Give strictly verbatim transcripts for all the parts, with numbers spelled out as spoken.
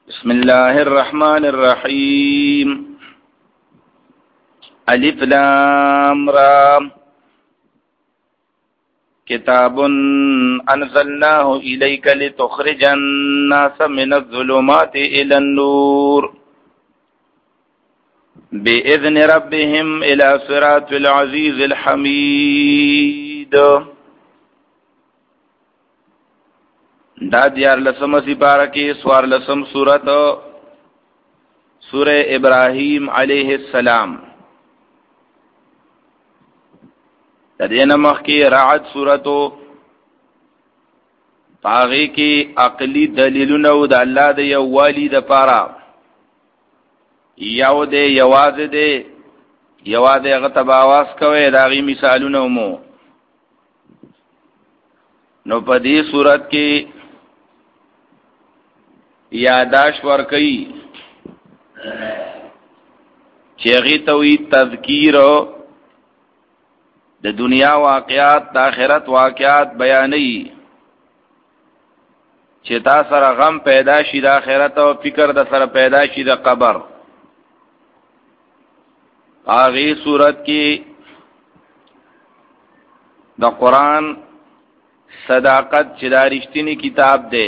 بسم الله الرحمن الرحيم. الف لام را. كتاب أنزلناه إليك لتخرج الناس من الظلمات إلى النور بإذن ربهم إلى صراط العزيز الحميد. دا دیار لسم سپارہ کی سوار لسم سورت سورہ ابراہیم علیہ السلام. تدین مخ کی رعد سورتو پاغی کی عقلی دلیلونو دا اللہ دا یوالی دا پارا یو دے یواز دے یواز دے غطب آواز کوئے داغی مثالونو مو نو پدی سورت کی یاداش ورکی چیغی توی تذکیر د دنیا واقعات د آخرت واقعات بیانی چې تا سره غم پیدا شي د آخرت او فکر د سره پیدا شي د قبر. هغه صورت کې د قرآن صداقت چې دا رښتینی کتاب دی،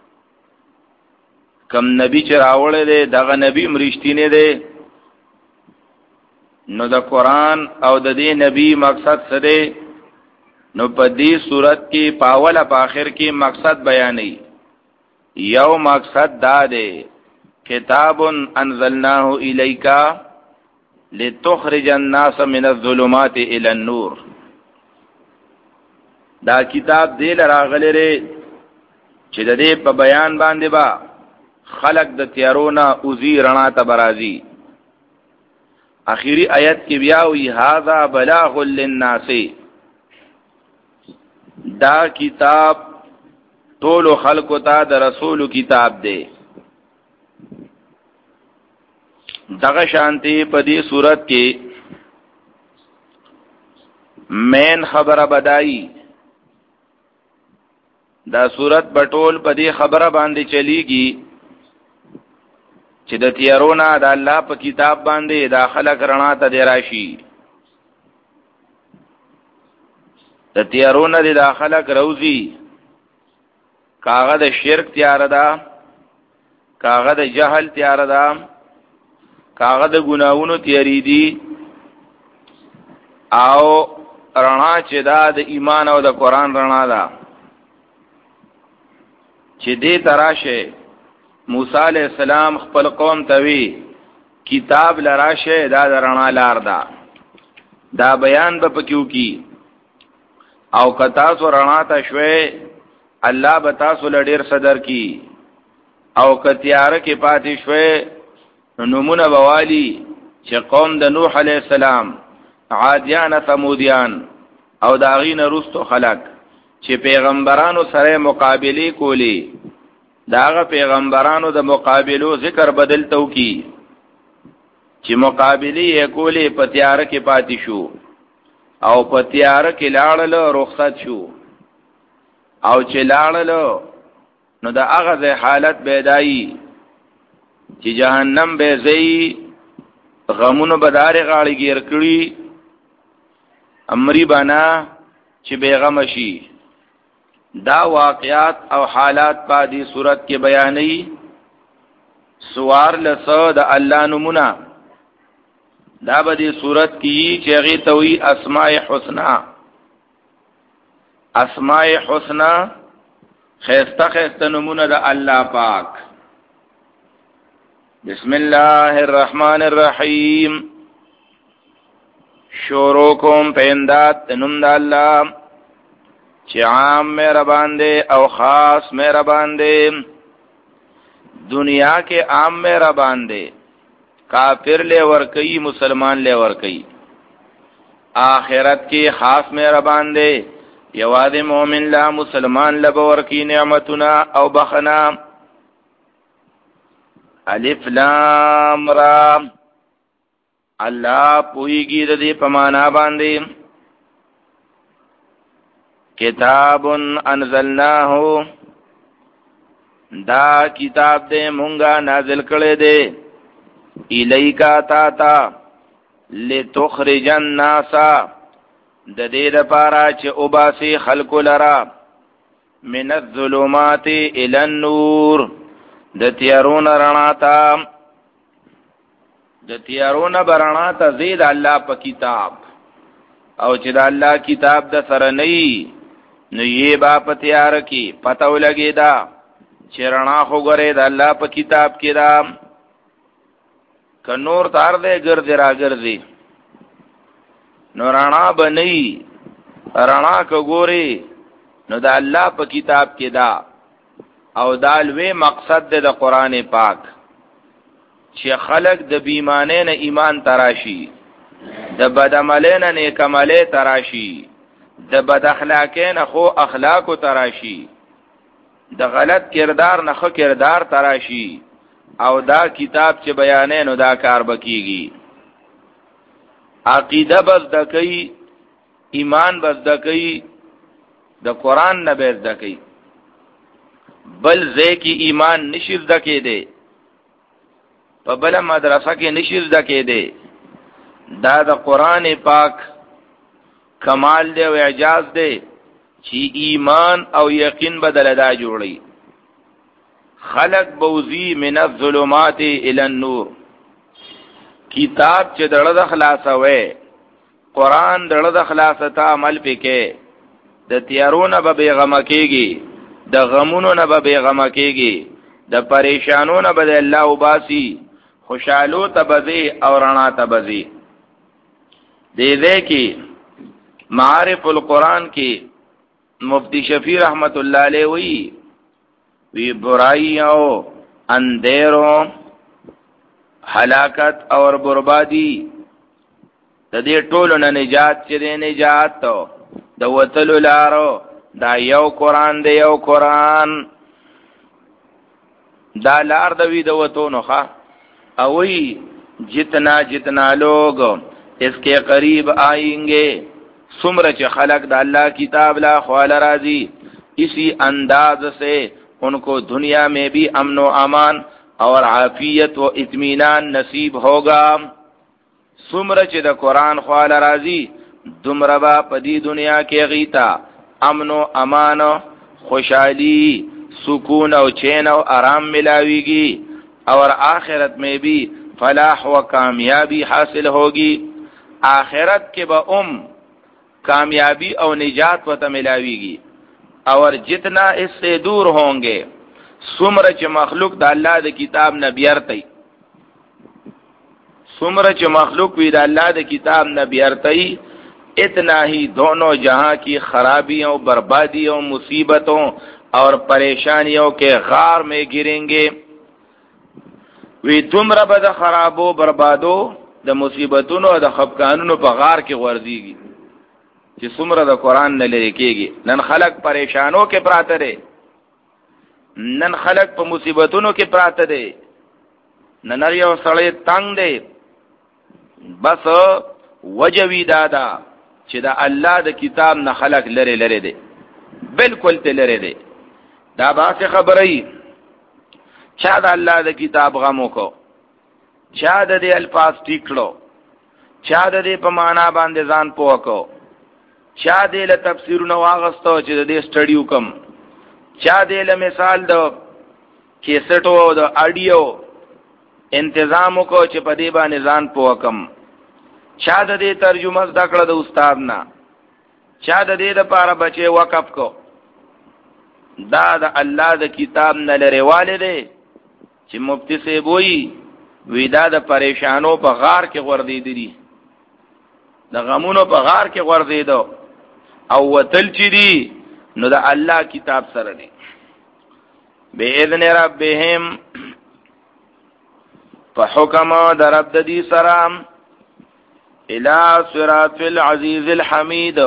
کم نبی چې راوړی دی دغه نبی مرشتینی دی، نو د قرآن او د دې نبی مقصد څه دی؟ نو په دې صورت کې پاوله په آخر کې مقصد بیانې. یو مقصد دا دی کتاب انزلناه الیک لتخرج الناس من الظلمات الى النور. دا کتاب دې لراغلی دی چې د دې په بیان باندې با خلق د تیارونه اوزی رڼا ته برازي. آخری آیت کې بیا وی هاذا بلاغ للناس، دا کتاب ټول خلق ته د رسول کتاب دی. دغه شانتی په دې صورت کې مین خبره بدایي. دا صورت بټول په دې خبره باندې چلیږي چې د تیارونه د الله په کتاب باندې دا خلق رڼا ته دی راشي. د تیارونه دی دا خلق روزي، کاغه د شرک تیار ده، کاغه د جهل تیار ده، کاغه د ګناہوں تیاری دي، او رڼا چې دا د ایمان او د قرآن رڼا ده چې دې تراشه موسی علیہ السلام خپل قوم توی کتاب لراشه دا درنا لار دا دا بیان به پکیو کی او کتا سو رڼا ته شوي الله بتا سو لډیر صدر کی او کتیار کې پاتې شوي نمونه بوالی چې قوم د نوح علیہ السلام، عادیان، ثمودیان او داغین رستو خلق چې پیغمبرانو سره مقابله کولی، داغه پیغمبرانو د مقابلو ذکر بدل تو کی چې مقابله یې کولې پتیار کې پاتې شو او پتیار کې لاړل رخصت شو، او چې لاړل نو د هغه حالت بدایي چې جهنم به زئی غمونو بدار غاړي گیر کړی امری بنا چې بیغم شي. دا واقعات او حالات په دې صورت کې بیانې. سوار لسو د الله نمونه دا به دې صورت کې چې هغه توي اسماء حسنا، اسماء حسنا خیسته خیسته نمونه د الله پاک. بسم الله الرحمن الرحیم. شروع کوم په امداد نوم د الله چې عام مهربان دی او خاص مهربان دی. دنیا کې عام مهربان دی، کافر لے ورکی مسلمان لے ورکی. آخرت کې خاص مهربان دی، یواد مومن لا مسلمان لب ورکی نعمتنا او بخنا. الف لام را. الله پویږي د دې په معنا باندې. کتاب انزلناه دا کتاب دې مونږه نازل کړی دی الیکا تا تا لتخرج الناس د دې لپاره چې وباسي خلق لرا من الظلمات الى النور د تیارون رڼا ته د تیارون برڼا ته زید الله په کتاب او چې د الله کتاب د سره نه نو یې با په تیار کې پته ولګي دا چې رڼا خو ګره د الله په کتاب کې دا ک نور تار دې ګرځي را ګرځي نو رڼا بنئ رڼا ک ګوري نو د الله په کتاب کې دا او دالوی مقصد د قرآن پاک چې خلق د بیمانه نه ایمان تراشی د بد عمله نه نیک عمله تراشی د بد اخلاقه نه خو اخلاق تراشی د غلط کردار نه خو کردار تراشی او دا کتاب چې بیانې نو دا کار بکیږي عقیده بس دکې ایمان بس دکې د قرآن نه بس دکې بل ځکه ایمان نشي دکې دی په بل مدرسه کې نشي دکې دی دا د قرآن پاک کمال دی او اعجاز دی چې ایمان او یقین بدل دا جوړي خلق بوزی من الظلمات الى النور کتاب چې دړه د خلاصوي قرآن دړه د خلاصته عمل پکې د تیارونه به بیغم کېږي د غمونو نه به بیغم کېږي د پریشانونو نه به الله وباسي خوشالو ته بزي او رڼا ته بزي دې دې کې معارف القرآن کې مفتی شفیع رحمت الله علیه وی وی برائی او اندھیروں ہلاکت اور بربادی د دې ټولو نه نجات چې دې نجات د وتلو لارو دا یو قرآن دی یو قرآن دا لار د وی د وتو نو ښا او وی جتنا جتنا لوگ اس کے قریب آئیں گے سمر چ خلق دا اللہ کتاب لا خوال راضی اسی انداز سے ان کو دنیا میں بھی امن و امان اور عافیت و اطمینان نصیب ہوگا سمر چ دا قرآن خوال راضی دمربا پدی دنیا کے غیتا امن و امان خوشحالی سکون و چین و آرام ملاوی گی اور آخرت میں بھی فلاح و کامیابی حاصل ہوگی آخرت کے با ام کامیابی او نجات و تملاوی گی اور جتنا اس سے دور ہوں گے سمر چ مخلوق دا اللہ دا کتاب نبیرتی سمر چ مخلوق وی دا اللہ دا کتاب نبیرتی اتنا ہی دونوں جہاں کی خرابیوں بربادیوں مصیبتوں اور پریشانیوں کے غار میں گریں گے وی تمرا بد خرابو بربادو د مصیبتونو د خفقانونو په غار کې ورځيږي چې څومره د قران نه لری کېږي نن خلق پریشانو کې پراته دي نن خلق په مصیبتونو کې پراته دي نن یو سړی تنگ دی بس وجوی دادا چې د الله د کتاب نه خلق لری لری دي بالکل ته لری دي دا باسه خبرې چا د الله د کتاب غمو کو چا د دې الفاظ ټیکلو چا د دې په معنا باندې ځان پوکو چا دې له تفسیرونو واغستو چې د دې سټډیو کم چا دې له مثال د کیسټو او د اډیو تنظیم کو چې په دې باندې ځان پوکم چا د دې ترجمه زده کړه د استاد نه چا د دې لپاره بچي وقف کو دا د الله د کتاب نه لري والده چې مفتی سی بوئی ویدا د پریشانو په غار کې غردې دي د غمونو په غار کې غردې دو او وتل چي دي نو د الله کتاب سره دي باذن ربهم فحكم درب دي سلام الى صراط العزيز الحميد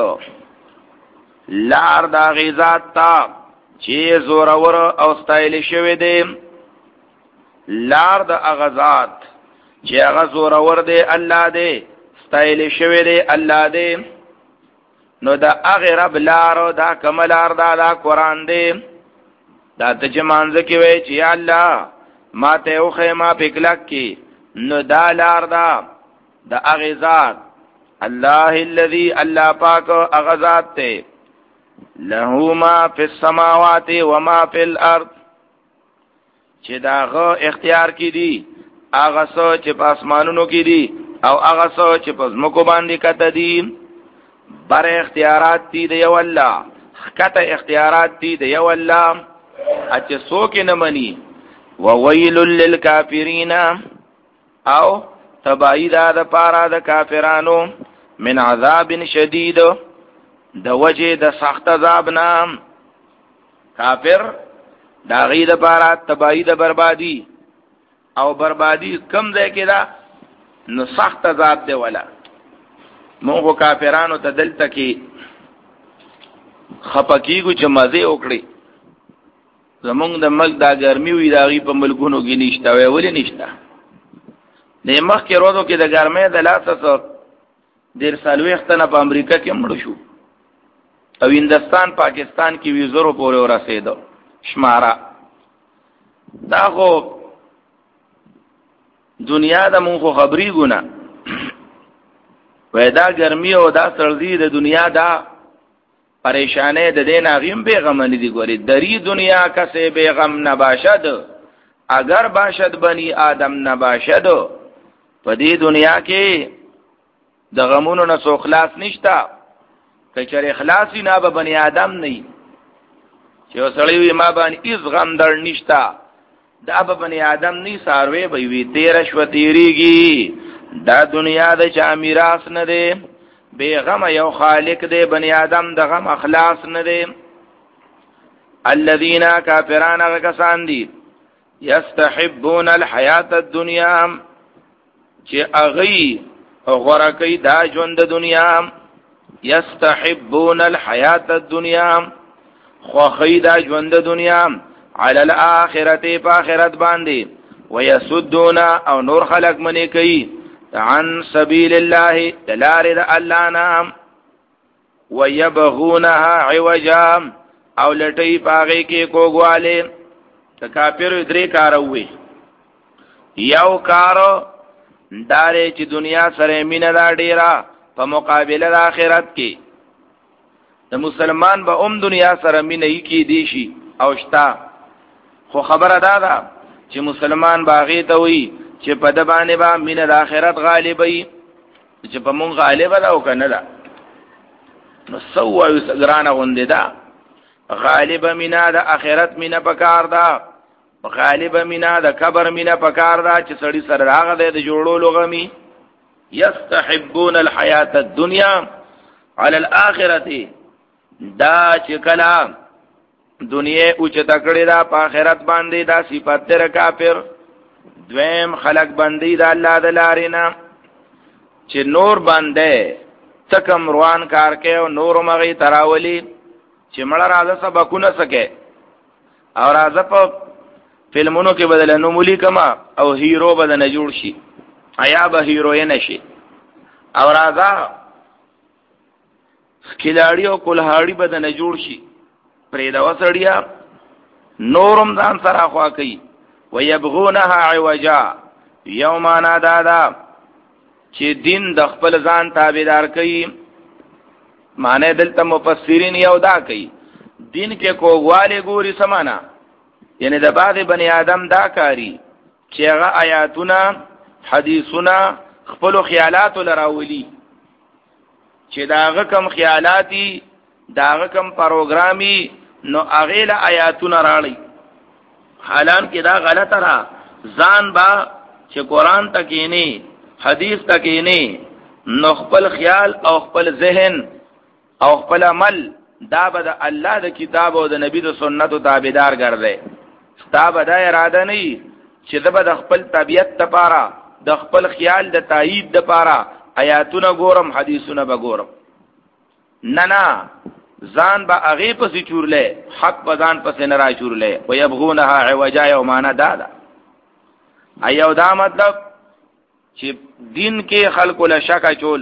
لار دا غیزات تا چې زور اور او ستایل شوی دی لار د اغزاد چې هغه زور اور دی الله دی ستایل شوی دی الله دی نو دا هغه رب لار دا کملار دا دا قران دی دا ته چې مانځه کې وای چې یا الله ما ته او خیمه پکلک کې نو دا لار دا د هغه ذات الله الذي الله پاک هغه ذات ته له ما فی السماوات و ما فی الارض چې داغه اختیار کې دي هغه څه چې په اسمانونو کې دي او هغه څه چې په ځمکو باندې کته دي بر اختیارات دي د یو الله کته اختیارات دي د یو الله اته څوک نه مني وویل للکافرین او تبعیدا د پارا د کافرانو من عذاب شدید د وجه د سخت عذاب نام کافر دا غید پارا تبعید بربادی او بربادی کم ځای کې دا نو سخت عذاب دی ولا موږ کافرانو ته دلته کې خپکیږو چې مزه وکړي زمونږ د ملک دا ګرمي وي دا غي په ملکونو کې نشته وی ولې نشته د مخ کې روزو کې د ګرمۍ د لاسه ډیر سالويختنه په امریکا کې مړ شو او هندستان پاکستان کې ویزورو پورې ورسېدو شمارا دا خو دنیا د مونږ خبري ګونه وای دا ګرمي او دا سردی د دنیا دا پریشانه د دین اغیم پیغام نه دی ګوري دری دنیا کسه پیغام نباشد اگر باشد بنی آدم نباشد په دې دنیا کې د غمونو نه سو خلاص نشتا کچره اخلاصی نه به بنی آدم نه چې وسړی وي ما باندې هیڅ غم در نشتا دا به بنی آدم نه ساروي به وي تیر شو تیریږي دا دنیا د چا میراث نه دی بے غم یو خالق دے بنی آدم د غم اخلاص نه دے الذين کافرون غکسان دی یستحبون الحیات الدنیا چې اغي غورکی دا ژوند د دنیا یستحبون الحیات الدنیا خوخی دا ژوند د دنیا علی الاخرته په آخرت باندې ويسدون او نور خلق منی کوي عن سبیل الله دلار د الله نام ويبغونها عوجا او لټي پاغه کې کوګواله د کافر درې کاروي یو کارو دارې چې دنیا سره مینه دا ډیرا په مقابله د آخرت کې د مسلمان به اوم دنیا سره مینه یې کې دی شي او شتا خو خبره دا ده چې مسلمان باغې ته وي چې په د باندې با مینه د آخرت غالبې چې په مونږ غالب ده او کنه ده نو سو او سګرانه غوندې ده غالب مینه د آخرت مینه پکار ده غالب مینه د کبر مینه پکار ده چې سړی سره راغ ده د جوړولو غمی یستحبون الحیات الدنیا علی الاخرته دا چې کلام دنیا او چې تکړه ده په آخرت باندې دا صفات تر کافر دویم خلق بندی دا اللہ دلارینا چه نور بنده تکم روان کار کے او نور مغی تراولی چه مڑا رازا سبکو نسکے او رازا پا فلمونو کے بدل نمولی کما او ہیرو بدن جوڑ شی ایا با ہیروی نشی او رازا کھلاڑی او کلہاڑی بدن جوڑ شی پریدا وسڑیا نورم دان سرا خوا کئی ويبغونها عوجا یومانا دادا چې دین د خپل ځان تابعدار کوي معنی دلته مفسرین یو دا کوي دین کې کوواله ګوري سمانا یعنی د بعض بنی آدم دا کاری چې هغه آیاتونه حدیثونه خپل خیالات لراولي چې داغه کم خیالاتی داغه کم پروګرامي نو هغه له آیاتونه راړي حالان کې دا غلط را ځان با چې قران تکینی حدیث تکینی نو خپل خیال او خپل ذهن او خپل عمل دا به د الله د کتاب او د نبی د سنتو تابعدار ګرځي ستا به دا اراده نه چې د خپل طبیعت لپاره د خپل خیال د تایید لپاره آیاتونه ګورم حدیثونه به ګورم نه نه ځان با هغه پسې چورلې حق په ځان پسې نه را چورلې او يبغونها عوجا او معنا دادا ایو دا مطلب چې دین کې خلق له شک چول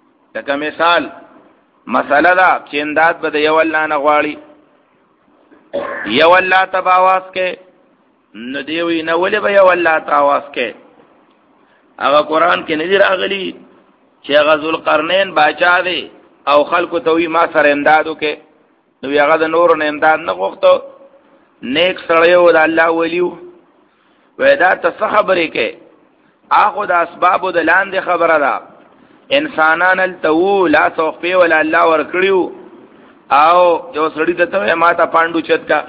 لکه مثال مساله دا چې انداد به یو الله نه غواړي یو الله ته आवाज کې نو دیوی نه ولې به یو الله ته आवाज کې هغه قران کې نه راغلی چې غزل قرنین باچا دی او خلکو ته وی ما سره امدادو کې نو هغه د نور نه امداد نه غوښتو نیک سره و د الله ولیو ودا ته خبرې کې اخو د اسباب د لاندې خبره ده انسانان التو لا سوخپی ولا الله ور کړیو او جو سړی ته ته ما ته پاندو چت کا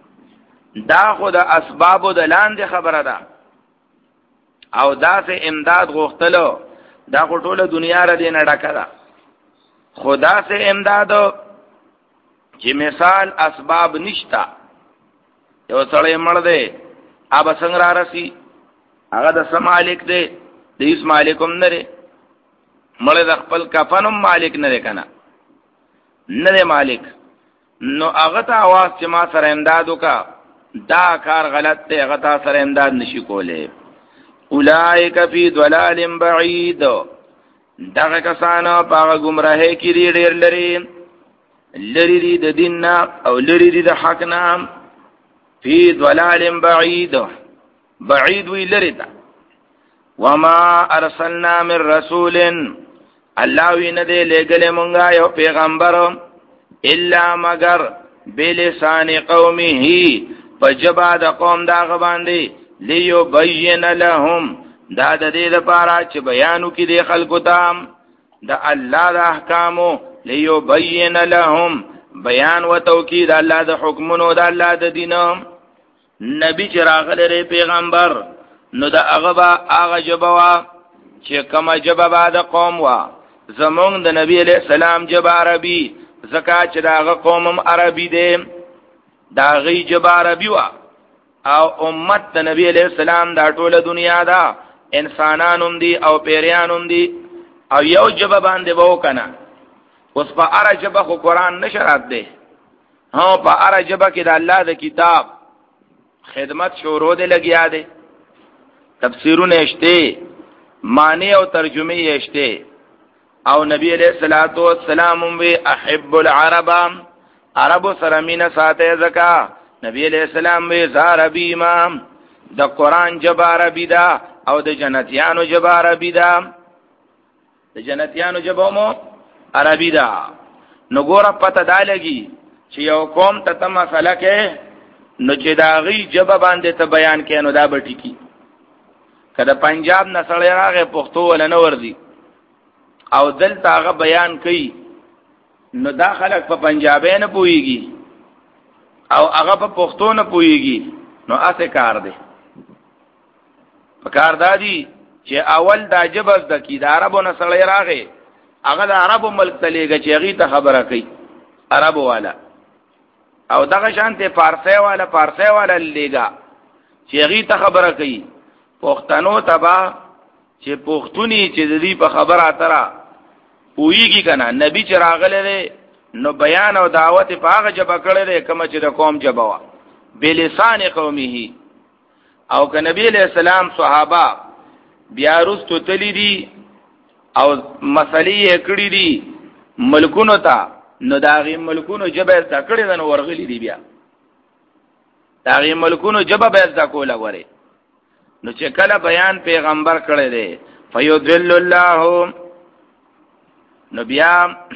دا خو د اسباب د لاندې خبره ده او دا سه امداد غوښتلو دا ټوله دنیا را دینه ډکه ده خدا سے امداد چې مثال اسباب نشتا یو سړی مړ دی اب څنګه را رسی هغه د سمالک دی د هیڅ مالکوم نه لري مړ د خپل کفنم مالک نه لري کنه نه دی مالک نو هغه ته आवाज چې ما سره امداد وکا دا کار غلط دی هغه ته سره امداد نشي کوله اولائک فی ضلال بعید دغه کسانو په گمراهی کې لري ډېر لري لري دي د دین او لري دي د حق نام فی ضلال بعید بعید وی لري دا وما ارسلنا من رسول الله وینه دې لګلې مونږه یو پیغمبر الا مگر بلسان قومه فجبا د قوم دا غباندې لیو بین لهم دا د دې لپاره چې بیانو کې د خلکو ته د الله د احکامو لیو بین لهم بیان و توکید الله د حکمونو د الله د دین نبی چې راغلی پیغمبر نو د هغه با هغه جبوا چې کومه جبه بعد قوم وا زمونږ د نبی علیہ السلام جبه عربي زکات چې داغه قومم عربي دی دا غي جبه عربي وا او امت د نبی علیہ السلام دا ټوله دنیا دا انسانانوم دي او پیریانوم دي او یو جبه باندې وو کنه اوس په اره جبه خو قران نشرات دی ها په اره جبه کې د الله د کتاب خدمت شروع دی لګیا دی تفسیرونه شته معنی او ترجمه شته او نبی علیہ الصلوۃ والسلام وی احب العرب عرب سره مینا ساته زکا نبی علیہ السلام وی زاربی امام د قران جبه عربی دا او د جنتیانو جبه عربی دا د جنتیانو جبه مو عربی دا نو ګوره پته دا لګي چې یو قوم ته تم مسله کې نو چې داغي جبه باندې ته بیان کینو دا به ټکی کله پنجاب نسل راغه پښتو ول نه وردی او دلته هغه بیان کوي نو دا خلک په پنجابی نه پويږي او هغه په پښتو نه پويږي نو اسه کار دی په کار دادی چې اول دا جبه د کی د عربو نسل راغه هغه د عربو ملک تلېږي چې هغه ته خبره کوي عربو والا او دغه شانته فارسی والا فارسی والا لېګا چې هغه ته خبره کوي پښتنو تبا چې پښتوني چې د دې په خبره اتره پوېږي کنه نبی چې راغله نو بیان او دعوت په هغه جبه کړل کوم چې د قوم جبه وا بلسان قومه او که نبی علیہ السلام صحابه بیا رستو تلی دي او مسلې کړې دي ملکونو ته نو داغي ملکونو جبه تکړه دن ورغلي دي بیا داغي ملکونو جبه به ځکول غوري نو چې کله بیان پیغمبر کړی دی فیضل الله نو بیا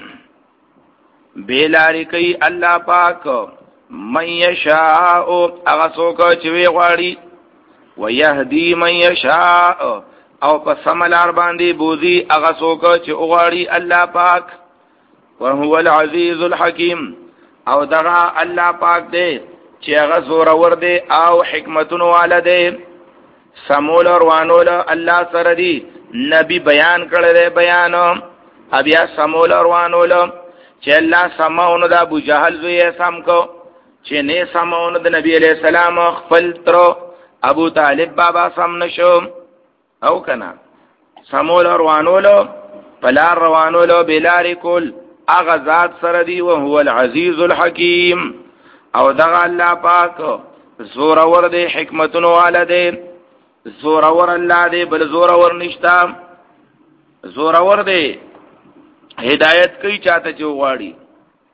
بیلاری کوي الله پاک من یشاء هغه څوک چې وی غواړي ويهدي من یشاء او په سملار باندې بوزي هغه څوک چې غواړي الله پاک وهو العزيز الحكيم او دغه الله پاک دی چې هغه زور ور دی او حکمتونو والده سمول روانول الله سره دی نبی بیان کړل بیان بیا سمول روانول چې الله سماونه د ابو جهل زوی سم کو چې نه سماونه د نبی علیہ السلام خپل تر ابو طالب بابا سم نشو او کنا سمول روانول بلار روانول بلار کول اغه ذات سره دی او هو العزیز الحکیم او دغه الله پاک زور ور دی حکمتونو والده زور ور الله دی بل زور ور نشتا زور ور دی هدایت کوي چاته چې غواړي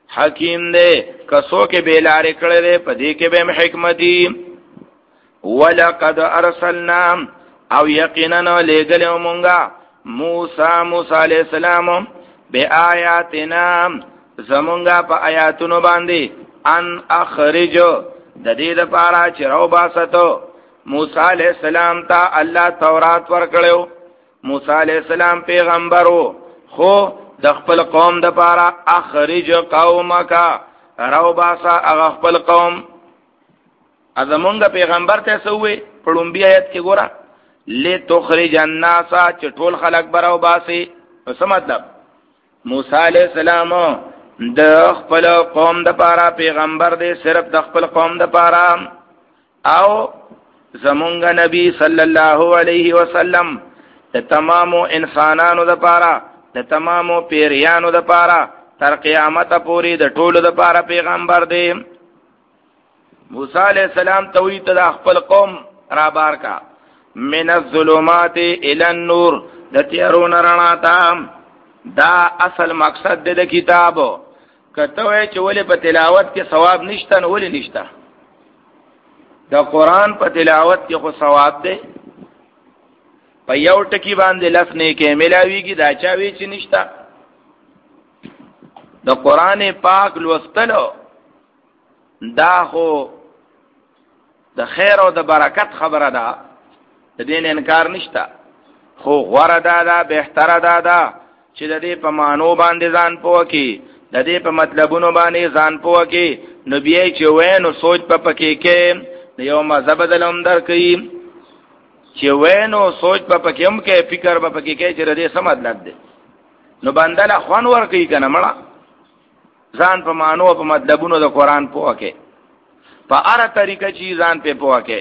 حکیم دے کسو کې بیلارې کړې دے پدې کې به حکمتي. ولقد ارسلنا او یقینا لګلو مونږه موسی موسی علیہ السلام بیااتنا زمونږه په آیاتونو باندې ان اخرجو د دې لپاره چې راو باسطو موسی علیہ السلام ته الله تورات ورکړو. موسی علیہ السلام پیغمبرو خو د خپل قوم د لپاره اخرج قومک راو باسا هغه خپل قوم. ازمونږ پیغمبر ته سوې پړومبي آیت کې ګوره لتخرج الناس چې ټول خلق براو باسي. څه مطلب؟ موسی علیہ السلام د خپل قوم د لپاره پیغمبر دی صرف د خپل قوم د لپاره، او زمونږ نبی صلی الله علیه وسلم د تمامو انسانانو د لپاره د تمامو پیریانو د لپاره تر قیامت پورې د ټولو د لپاره پیغمبر دی. موسی علیہ السلام توحید د خپل قوم را بار کا من الظلمات الى النور د تیارون رڼا ته. دا اصل مقصد د کتابو. کته وای چې ولې په تلاوت کې ثواب نشته نو ولې نشته؟ د قران په تلاوت کې خو ثواب دی، په یو ټکی باندې لس نه کې ملاویږي. دا چا وی چې نشته؟ د قران پاک لوستلو دا خو د خیر او د برکت خبره ده، د دین انکار نشته. خو غوړه ده دا بهتره ده دا چې د دې په مانو باندې ځان پوه کی، د دې په مطلبونو باندې ځان پوه کی، نو بیا چې وینو سوچ په پکې کې یو مذهب دلم در کوي چې وینو سوچ په پکې هم کې فکر په پکې کې چې د دې څه مطلب دی، نو بندل خوان ور کوي کنه مړه ځان په مانو په مطلبونو د قران پوه کې په اره طریقه چې ځان په پوه کې.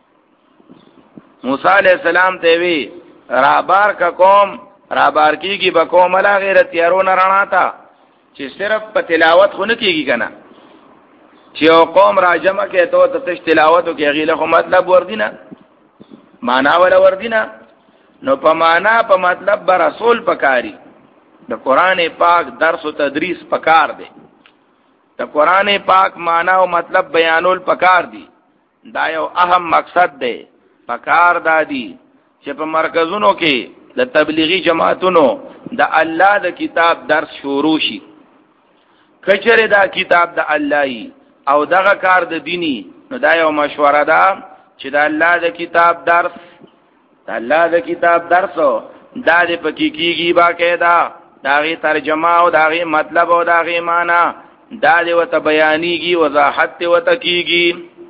موسی علیہ السلام ته وی رابار کا قوم رابار کیږي به قوم لا غیرت یارو نه رڼا تا چې صرف په تلاوت خو نه کیږي کنه، چې یو قوم را جمع کې ته ته تلاوت کې غیله خو مطلب وردینه معنا ولا وردینه، نو په معنا په مطلب بر رسول پکاري. د قران پاک درس او تدریس پکار دی، د قران پاک معنا او مطلب بیانول پکار دی. دا یو اهم مقصد دی. پکار دادی چې په مرکزونو کې د تبلیغی جماعتونو د الله د کتاب درس شروع شي. کچره دا کتاب د الله او دغه کار د دینی، نو دا یو مشوره ده چې د الله د کتاب درس د الله د کتاب درس دا د پکې کیږي باقاعده داغه ترجمه او داغه مطلب او داغه معنا دا د وت بیانېږي، وضاحت وت کیږي.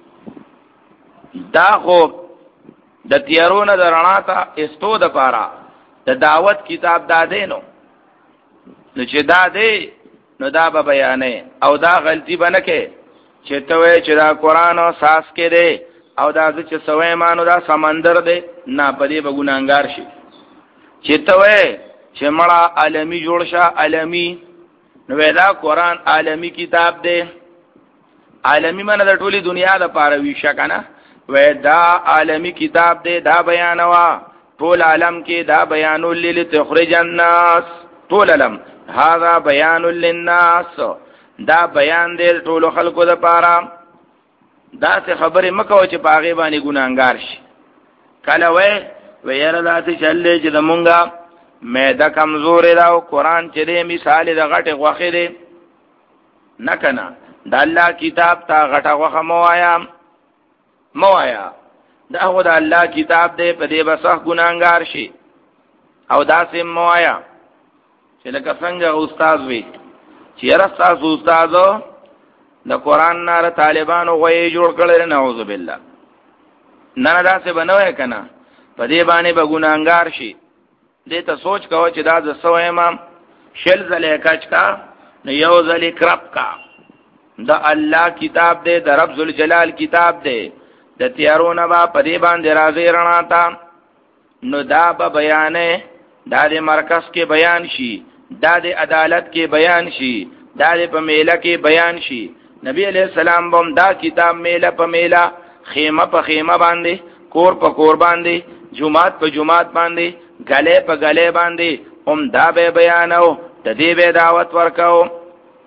دا خو د تیارونه د رڼا ته استو د پاره د دعوت کتاب دا دینو، نو چې دا دی نو دا به بیانې او دا غلطی بنه کې چې ته وې چې دا قران او ساس کې دی او دا چې سوې مانو دا سمندر دی، نه پدې به ګناګار شي. چې ته وې چې مړه عالمي جوړ شه عالمي، نو دا قران عالمي کتاب دی. عالمي معنی د ټولي دنیا د پاره وی شکنه وې دا عالمي کتاب دی، دا بیانوا ټول عالم کې دا بیانول لتخرج الناس ټول علم هذا بیان للناس دا بیان دی ټول خلکو د پاره. دا څه خبره مکو چې پاغه باندې ګناګار شي. کله وې ویره داسې چلې چې د مونږه مېده کمزورې دا او قران چې دې مثال د غټه غوخه دی نه کنه. د الله کتاب تا غټه غوخه موایا موایا دا هو د الله کتاب دی، په دې بسخ ګناګار شي. او دا سم موایا چې لکه څنګه استاد وی چې راستاس استادو د قران نار طالبانو غوي جوړ کړل، نعوذ بالله. نه دا څه بنوي کنه، په دې باندې به ګناګار شي. دې ته سوچ کوو چې دا د سو امام شل زله کچ کا نو یو زله کرب کا. دا الله کتاب دی، د رب ذل جلال کتاب دی، د تیارونه با په دې باندې راځي رڼا تا. نو دا به بیانې دا د مرکز کې بیان شي، دا د عدالت کې بیان شي، دا د په میله کې بیان شي. نبی علیہ السلام بم دا کتاب میله په میله، خیمه په خیمه باندې، کور په کور باندې، جمعات په جمعات باندې، غلې په غلې باندې هم دا به بیانو، د دې به دعوت ورکاو.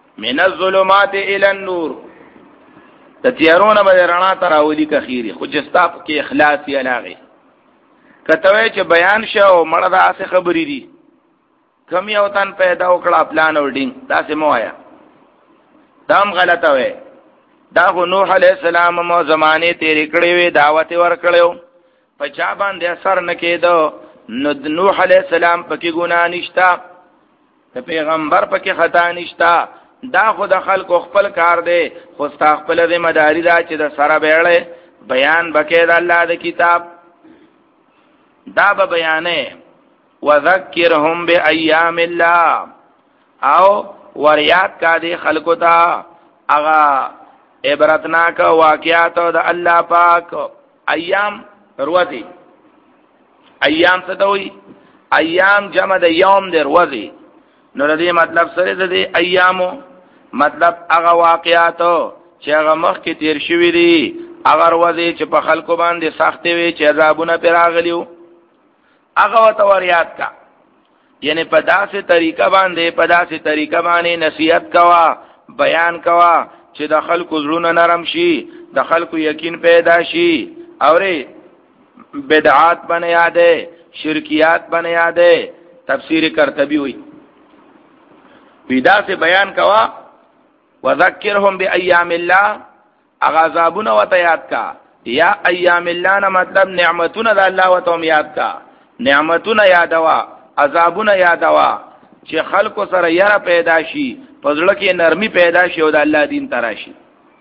من الظلمات الى النور د تیارونه به رڼا ته راولي کخيري خو چې ستا کې اخلاص یې لاغي کته چې بیان شو مړه د اسه خبرې دي کم یو تن پیدا وکړه پلان او ډینګ دا سه مو آیا دام غلطه وې دا خو نوح علیہ السلام مو زمانه تیرې کړې وې دعوت ورکړو په چا باندې اثر نکېدو نو نوح علیہ السلام پکې ګناه نشتا ته پیغمبر پکې خطا نشتا دا خو د خلکو خپل کار دی خو ستا خپل ذمہ داری دا چې د سره بیړې بیان بکې د الله د کتاب دا به بیانې وذکرهم بایام الله او وریات کا دی خلکو ته اغا عبرتناک واقعات د الله پاک ایام روزي ایام څه دوی ایام جمع د یوم د روزي نو د دې مطلب سره د دې ایامو مطلب هغه واقعات چې هغه مخ کې تیر شوی دي هغه روزي چې په خلکو باندې سخت وي چې عذابونه پر راغلیو هغه وتوریات کا یعنی په داسې طریقه باندې په داسې طریقه باندې نصیحت کوا بیان کوا چې د خلکو زړونه نرم شي د خلکو یقین پیدا شي اورې بدعات باندې یادې شرکیات باندې یادې تفسیر قرطبی وي پیدا سے بیان کوا وذکرهم بایام الله اغاظابنا وتیات کا یا ایام الله نه مطلب نعمتونه د الله وتعالى یاد کا نعمتونه یادوا عذابونه یادوا چې خلکو سره یره پیدا شي پزړه کې نرمي پیدا شي او د الله دین تراشي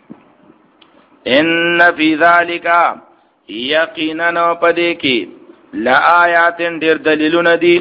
ان فی ذالک یقینا پدې کې لا آیات ډیر دلیلونه دي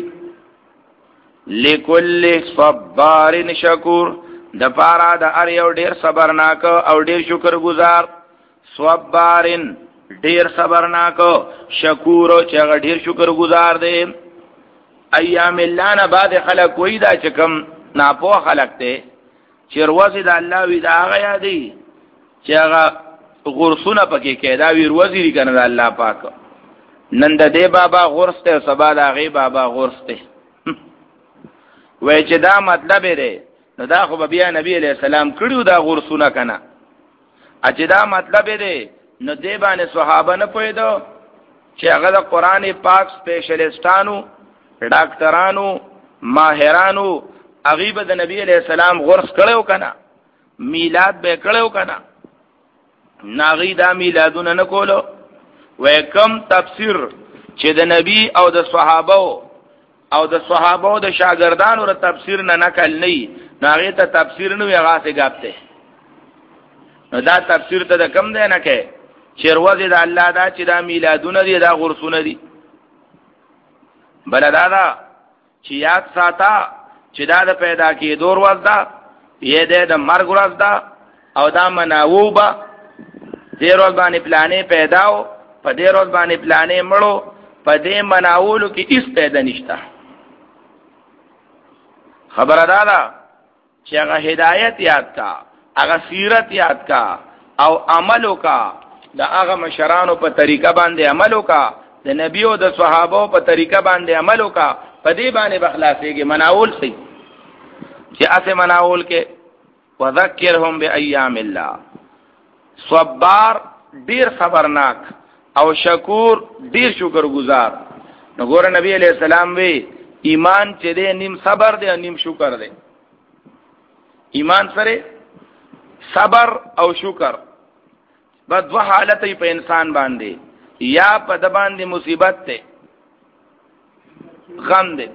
لکل صبار شکور د پارا د ار یو ډیر صبرناک او ډیر شکر گزار صبارن ډیر صبرناک شکور او چې ډیر شکر گزار دی ایام الله نه بعد خلق وې دا چې کم ناپو خلق ته چې روزي د الله وی دا هغه یادي چې هغه غرسونه پکې کېدا وی روزي لري کنه د الله پاک نن د دې بابا غرسته سبا د هغه بابا غرسته وای چې دا مطلب دی نو دا خو بیا نبی علیہ السلام کړیو دا غرسونه کنه اچې دا مطلب دی نو دی باندې صحابه نه پوهیدو چې هغه د قران پاک سپیشلیستانو ډاکټرانو ماهرانو هغه د نبی علیہ السلام غرس کړو کنه میلاد به کړو کنه ناغي دا میلادونه نه کولو وای کم تفسیر چې د نبی او د صحابه او د صحابه او د شاګردانو ر تفسیر نه نقل نه ناغه ته تفسیر نه ویغه څه غاپته نو دا تفسیر ته د کم دی نه کې چیروازه د الله دا چې دا میلادونه دي دا غرسونه دي بل دا دا چې یاد ساته چې دا د پیدا کې دور ورځ دا یې د مرګ ورځ دا او دا مناوبه دې ورځ باندې پلانې پیداو په دې ورځ باندې پلانې مړو په دې مناولو کې هیڅ پیدا نشته خبره دا ده چې هغه هدایت یاد کا هغه سیرت یاد کا او عملو کا د هغه مشرانو په طریقه باندې عملو کا د نبیو د صحابو په طریقه باندې عملو کا په دې باندې بخلاصيږي مناول سي چې اسه مناول کې وذکرهم بایام الله صبار ډیر خبرناک او شکور ډیر شکر گزار نو ګور نبی علیہ السلام وی ایمان چې دې نیم صبر دې نیم شکر دې ایمان سره صبر او شکر بد دوه حالت په انسان باندې یا په د باندې مصیبت ته غم دې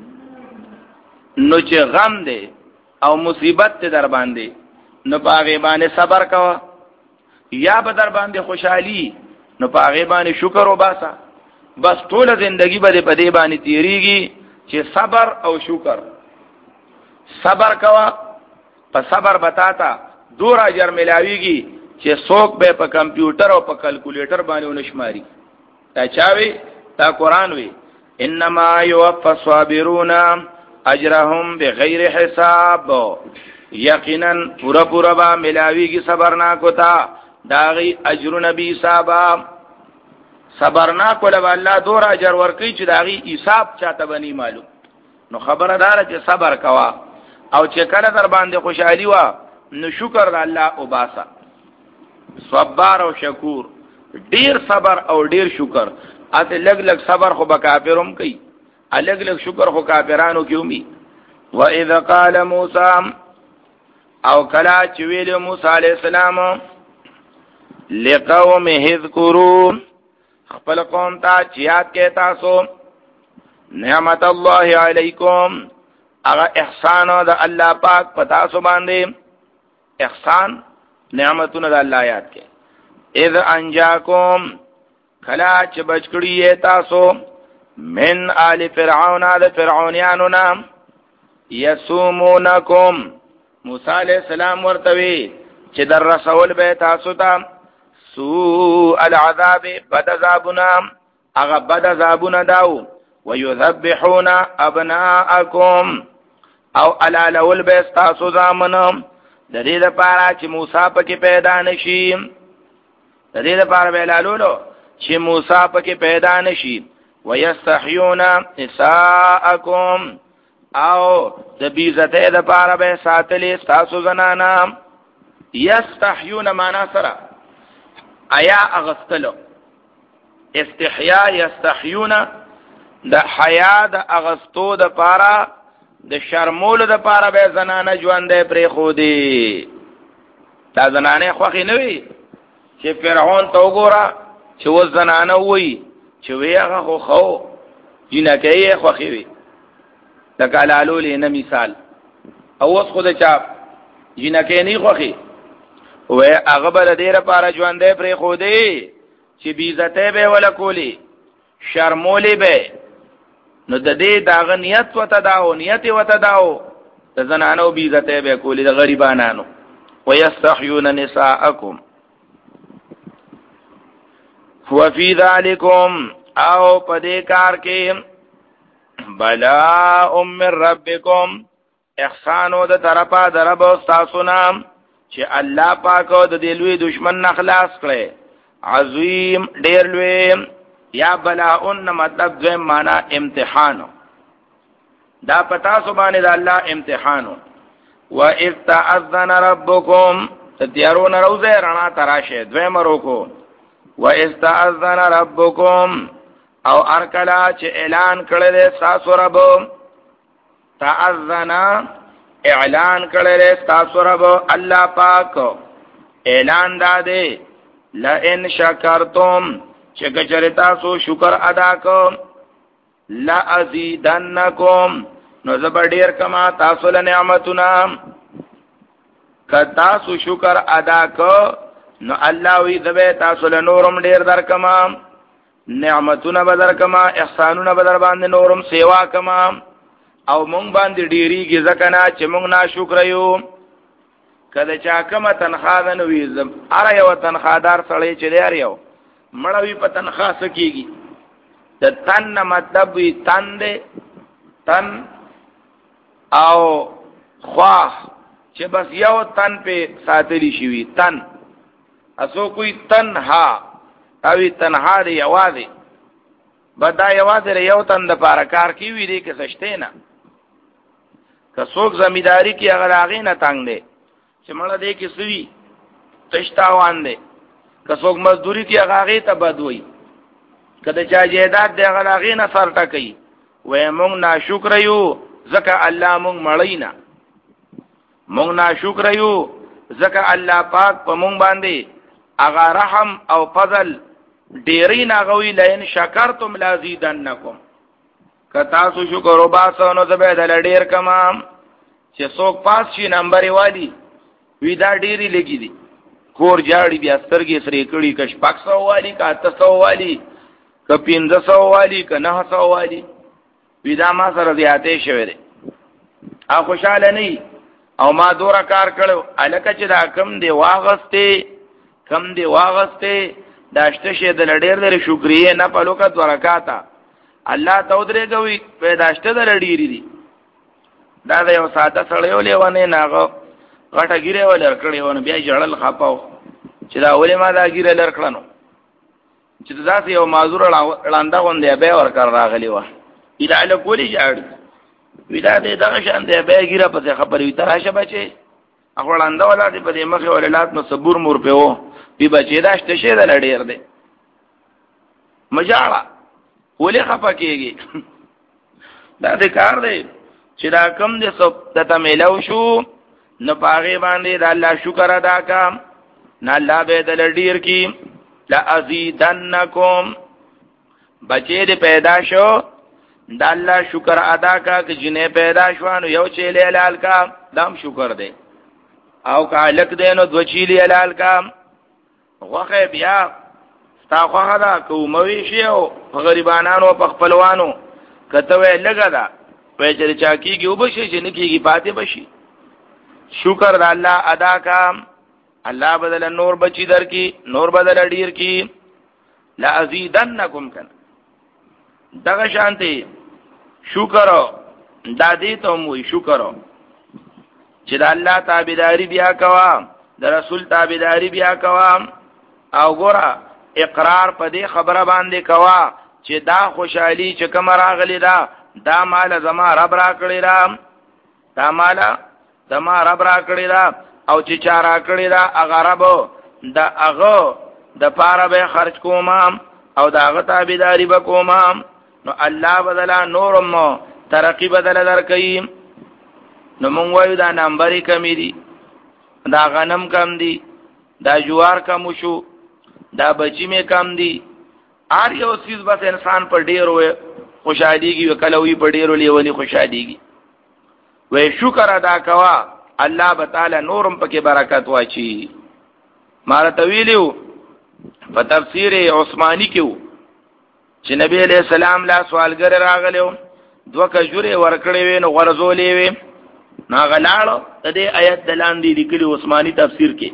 نو چې غم دې او مصیبت ته در باندې نو پاغه باندې صبر کوا یا به در باندې خوشحالي نو پاغه باندې شکر وباسا بس ټول زندگی به په دې باندې تیریږي چې صبر او شکر صبر کوا په صبر بتاتا دور اجر ملاويږي چې څوک به په کمپیوټر او په کیلکولیټر باندې ونشماري تا چاوي تا قران وی انما يوفى الصابرون اجرهم بغیر حساب یقینا پورا پورا با ملاويږي صبرنا کوتا داغي اجر نبی صاحب صبرنا کوله الله دور اجر ورکي چې داغي حساب چاته بني معلوم نو خبردار چې صبر کوا او چې کله در باندې خوشحالي وا نو شکر د الله او باسا. صبر او شکور، ډیر صبر او ډیر شکر. اته لګ لګ صبر خو بکافرهم کوي، الګ لګ شکر خو کافرانو کوي. و اذا قال موسی او کلا چې ویل موسی علیہ السلام لقوم اذکروا خپل قوم ته چې یاد کې تاسو نعمت الله علیکم اغه احسان د الله پاک پتا سو باندې، احسان نعمتونه د الله یاد کې. اذ انجاکم کلا چې بچکړی تاسو من آل فرعون د فرعونانو نام یسومونکم موسی علیہ السلام ورتوی چې در رسول به تاسو ته سوء العذاب بد عذابنا اغه بد عذابنا داو ويذبحون ابناءکم او علالول به تاسو زامن د دې لپاره چې موسی پکې پیدا نشي، د دې لپاره به لالولو چې موسی پکې پیدا نشي. ويستحيون نساءکم او د بیزته د لپاره به ساتلې تاسو زنانا. یستحیون معنا سره ایا اغستلو، استحیا یستحیون د حیا د اغستو د لپاره د شرمول د لپاره به زنانه ژوندې پرې خو دی. دا زنانه خوخي نه وي چې فرعون ته وګوره چې و زنانه وي چې وی هغه خو خو جنکه خوخي وي د کالالو لې نه مثال. او اوس خو د چا جنکه نه خوخي و هغه بل ډیره لپاره ژوندې پرې خو دی چې بیزته به ولا کولی شرمولې به. نو د دې داغه نیت وته داو نیت وته داو د زنانو بیزته به کولی د غریبانانو. ويستحيون نساءکم وفي ذلكم او پدې کار کې بلا ام ربکم احسانو د طرفا درب تاسو نام چې الله پاک د دې لوی دشمن نه خلاص کړي. عظیم ډیر لوی یا بلاءن مطلب دوی معنا امتحانو، دا پتا سو باندې د الله امتحانو. و اذ تأذن ربکم تیارون روزه رڼا تراشه دوی مرو کو. و اذ تأذن ربکم او ارکلا چې اعلان کړل دې تاسو رب، تأذن اعلان کړل دې تاسو رب الله پاک اعلان داده لئن شکرتم چې کچره تاسو شکر ادا کو لا ازیدنکم نو زبر ډیر کما تاسو له نعمتنا. که تاسو شکر ادا کو نو الله وی ذبه تاسو له نورم ډیر درکما، نعمتونه بدر کما، احسانونه بدر باندې نورم سیوا کما. او مونږ باندې ډیریږي ځکه نه چې مونږ ناشکر یو. کله چا کومه تنخواه ده نو وي زم اره یو تنخوادار سړی چې دی یو مړوي په تنخواه سکیږي. د تن مطلب وي تن دی، تن او خواه چې بس یو تن په ساتلی شي تن. اسو کوئی تنها اوی تنها دی یوازې بدا یوازې یو تن د پاره کار کیوي دی که سشته نه. که څوک زمیداری کی هغه هغه نه تنگ دی چې مړه دی کې سوي تشتاوان دی. که څوک مزدوری کی هغه هغه ته بدوي. کله چا جیدات دی هغه هغه نه سر ټکي. وې مونږ ناشکر یو ځکه الله مونږ مړینا، مونږ ناشکر یو ځکه الله پاک په مونږ باندې اغا رحم او فضل ډیرین غوی لئن شکرتم لازیدنکم. که تاسو شکر وباسو نو زبې دل ډیر کما. چې څوک پاس شي نمبر والی وی دا ډیری لګی دي کور جاړي بیا سترګې سری کړي کش پاک سو والی کا تاسو والی ک پینځه سو والی ک نه سو والی وی دا ما سره زیاتې شوی دی. ا خوشاله نه او ما دورا کار کړو الکه چې دا کم دی واغسته کم دی واغسته داشته شه د لډیر لري شکرې نه په لوکات ورکاتا الله تو درېږي پیداشته د لډيري دي. دا د یو ساده سړیو لیوانه ناغه غټه ګیره ولر کړی ونه بیا جړل خپاو چې دا ولې ما دا ګیره لر کړنو چې دا یو معذور لاندا غوندې به ور کړ راغلی و اله کولی جاړ ودا دې دغه شان دی به ګیره په خبرې وي تراشه بچي اخوړانده ولا دې په دې مخه وللات نو صبر مور په وو بي بچي دا شته شه د لډیر دی مجاړه ولې خپه کېږي دا دې کار دی چې دا کم دې سب ته ملو شو نو پاغه باندې د الله شکر ادا کا نه الله به د لډیر کی لا ازیدنکم بچی دې پیدا شو د الله شکر ادا کا چې جنې پیدا شو نو یو چیلې حلال کا دام شکر دی او کالک دې نو دو چیلې حلال کا وخه بیا تا خو دا کوموي شی او غریبانو په خپلوانو کته وې لګا دا په چې چا کیږي وبشي چې نکیږي پاتې بشي شکر د الله ادا کا الله بدل نور بچی در کی نور بدل ډیر کی لا ازیدنکم کن دغه شانتی شکر د دې ته مو شکر چې د الله تابعداري بیا کوا د رسول تابعداري بیا کوا او ګوره اقرار په دې خبره باندې کوا چې دا خوشحالي چې کوم راغلی دا دا مال زما رب را کړی دا دا مال زما رب را کړی دا او چې چا را کړی دا هغه رب دا هغه د پاره به خرج کوم او دا هغه تابعداري وکوم نو الله بدلا نورم ترقی بدل درکې نو مونږ وایو دا نمبرې کمی دي دا غنم کم دي دا جوار کم شو دا بچی میں کم دی آر یو چیز بس انسان پر ډیر ہوئے خوشحالی کی وکلوی پر ډیر لیونی خوشحالی کی وی شکر ادا کوا الله بتعالی نورم پکې برکت واچي مارا طویلیو په تفسیر عثمانی کېو چې نبی علیہ السلام لا سوالګر راغلیو دوه کجوره ورکړې وې نو غرزولې وې ناغلاړو د دې آیت دلاندې لیکلي عثمانی تفسیر کې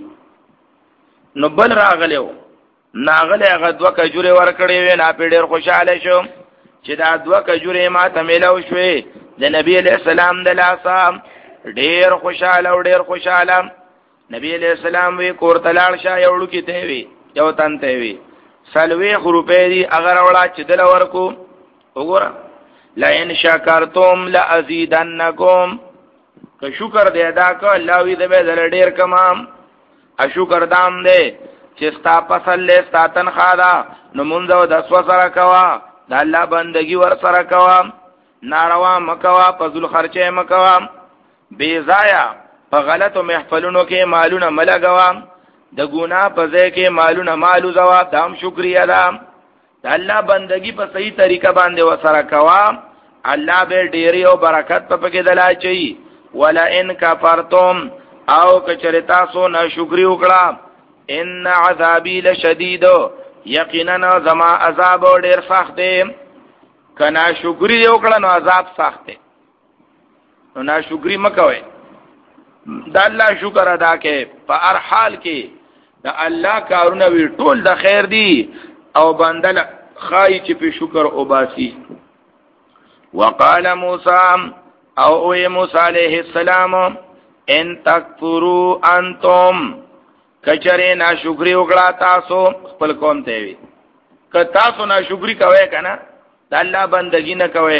نو بل راغلیو ناغله هغه دوه کجوره ورکړې وې نه په ډېر خوشاله شو چې دا دوه کجوره ما ته ملو شوې د نبی علیہ السلام د لاسه ډېر خوشاله او ډېر خوشاله نبی علیہ السلام وی کور تلاړ شه یوړو کې ته وی یو تن ته وی سلوي خروپې دي اگر وړا چې دل ورکو وګوره لا ان شکرتم لازیدنکم که شکر دې ادا کو الله وی دې به ډېر کمام ا شکر دام دې چې ستا پسل له ستا تنخوا ده نو مونږ د اسو سره کوا د الله بندگی ور سره کوا ناروا مکوا فضل خرچه مکوا بے ضایع په غلطو محفلونو کې مالونه ملګوا د ګناه په ځای کې مالونه مالو زوا دام شکریا ده د الله بندگی په صحیح طریقه باندې وسره کوا الله به ډېری او برکت په کې دلای چي ولا ان کفرتم او کچرتا سو نه شکر وکړه ان عذابی لشدید یقینا زما عذاب ډېر سخت دی کنا شکر وکړه نو عذاب سخت دی نو ناشکری مکوئ دا الله شکر ادا کې په هر حال کې دا الله کارونه وی ټول د خیر دی او بندل خای چې په شکر او باسی وقال موسی او او موسی علیہ السلام ان تکفروا انتم کچره ناشکری وکړه تاسو خپل قوم ته وی که تاسو ناشکری کوئ کنه د الله بندگی نه کوئ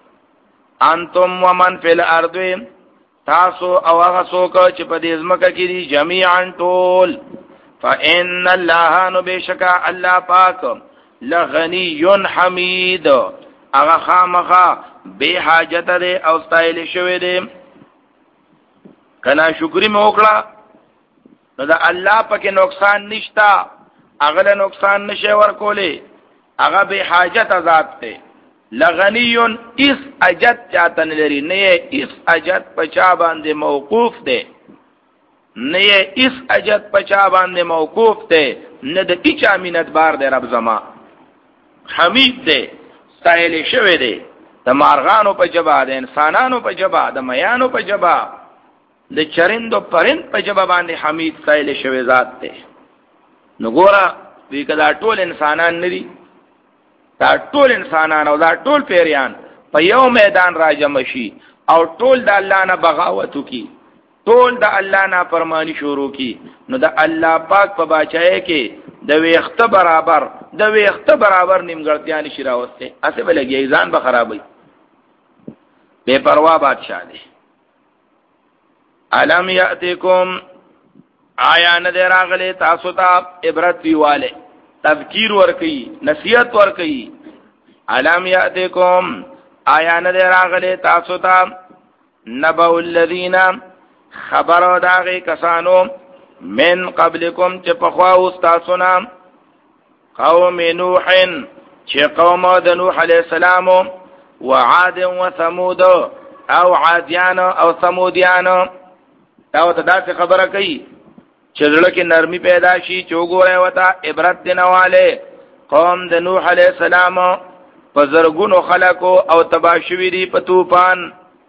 انتم ومن فی الارض تاسو او هغه څوک چې په دې ځمکه کې دي جميعا ټول فإن الله نو بشکا الله پاک لغنی حمید هغه خامخا به حاجت ده او استایل شوی ده کنا شکرې مې وکړه نو دا الله پکې نقصان نشتا هغه له نقصان نشي ورکولې هغه به حاجت ذات ته لغنیون اس اجت چاہتن لري نه اس اجت پچا باندې موقوف ده نه اس اجت پچا باندې موقوف ده نه د اچا مینت بار ده رب زما حمید ده استایل شوی ده د مارغانو په جبا ده انسانانو په جبا د میانو په جبا د چرندو پرند په جبا باندې حمید استایل شوی ذات ده نو ګوره وی کدا ټول انسانان ندي دا ټول انسانان او دا ټول پیریان په یو میدان راجم شي او ټول د الله نه بغاوت کی ټول د الله نه فرمانی شروع کی نو د الله پاک په بچای کې د ویخته برابر د ویخته برابر نیمګړتیا نشي راوسته اسه بلګي ځان به خرابوي بے پروا بادشاہ دی. علم یاتکم آیا نه راغله تاسو ته عبرت دیواله تذکیر ورکی نصیحت ورکی. علم یاتکم آیا نه راغله تاسو ته نبأ الذین خبر داغه کسانو من قبلکم چې په خوا او تاسو نام قوم نوح چې قوم د نوح علیہ السلام وعاد وثمود او عادیان او ثمودیان. دا ته دا خبره کوي چې زړه کې نرمي پیدا شي چې وګوره وتا عبرت دینواله قوم د نوح علیہ السلام په زرګونو خلکو او تباشوی دی په طوفان.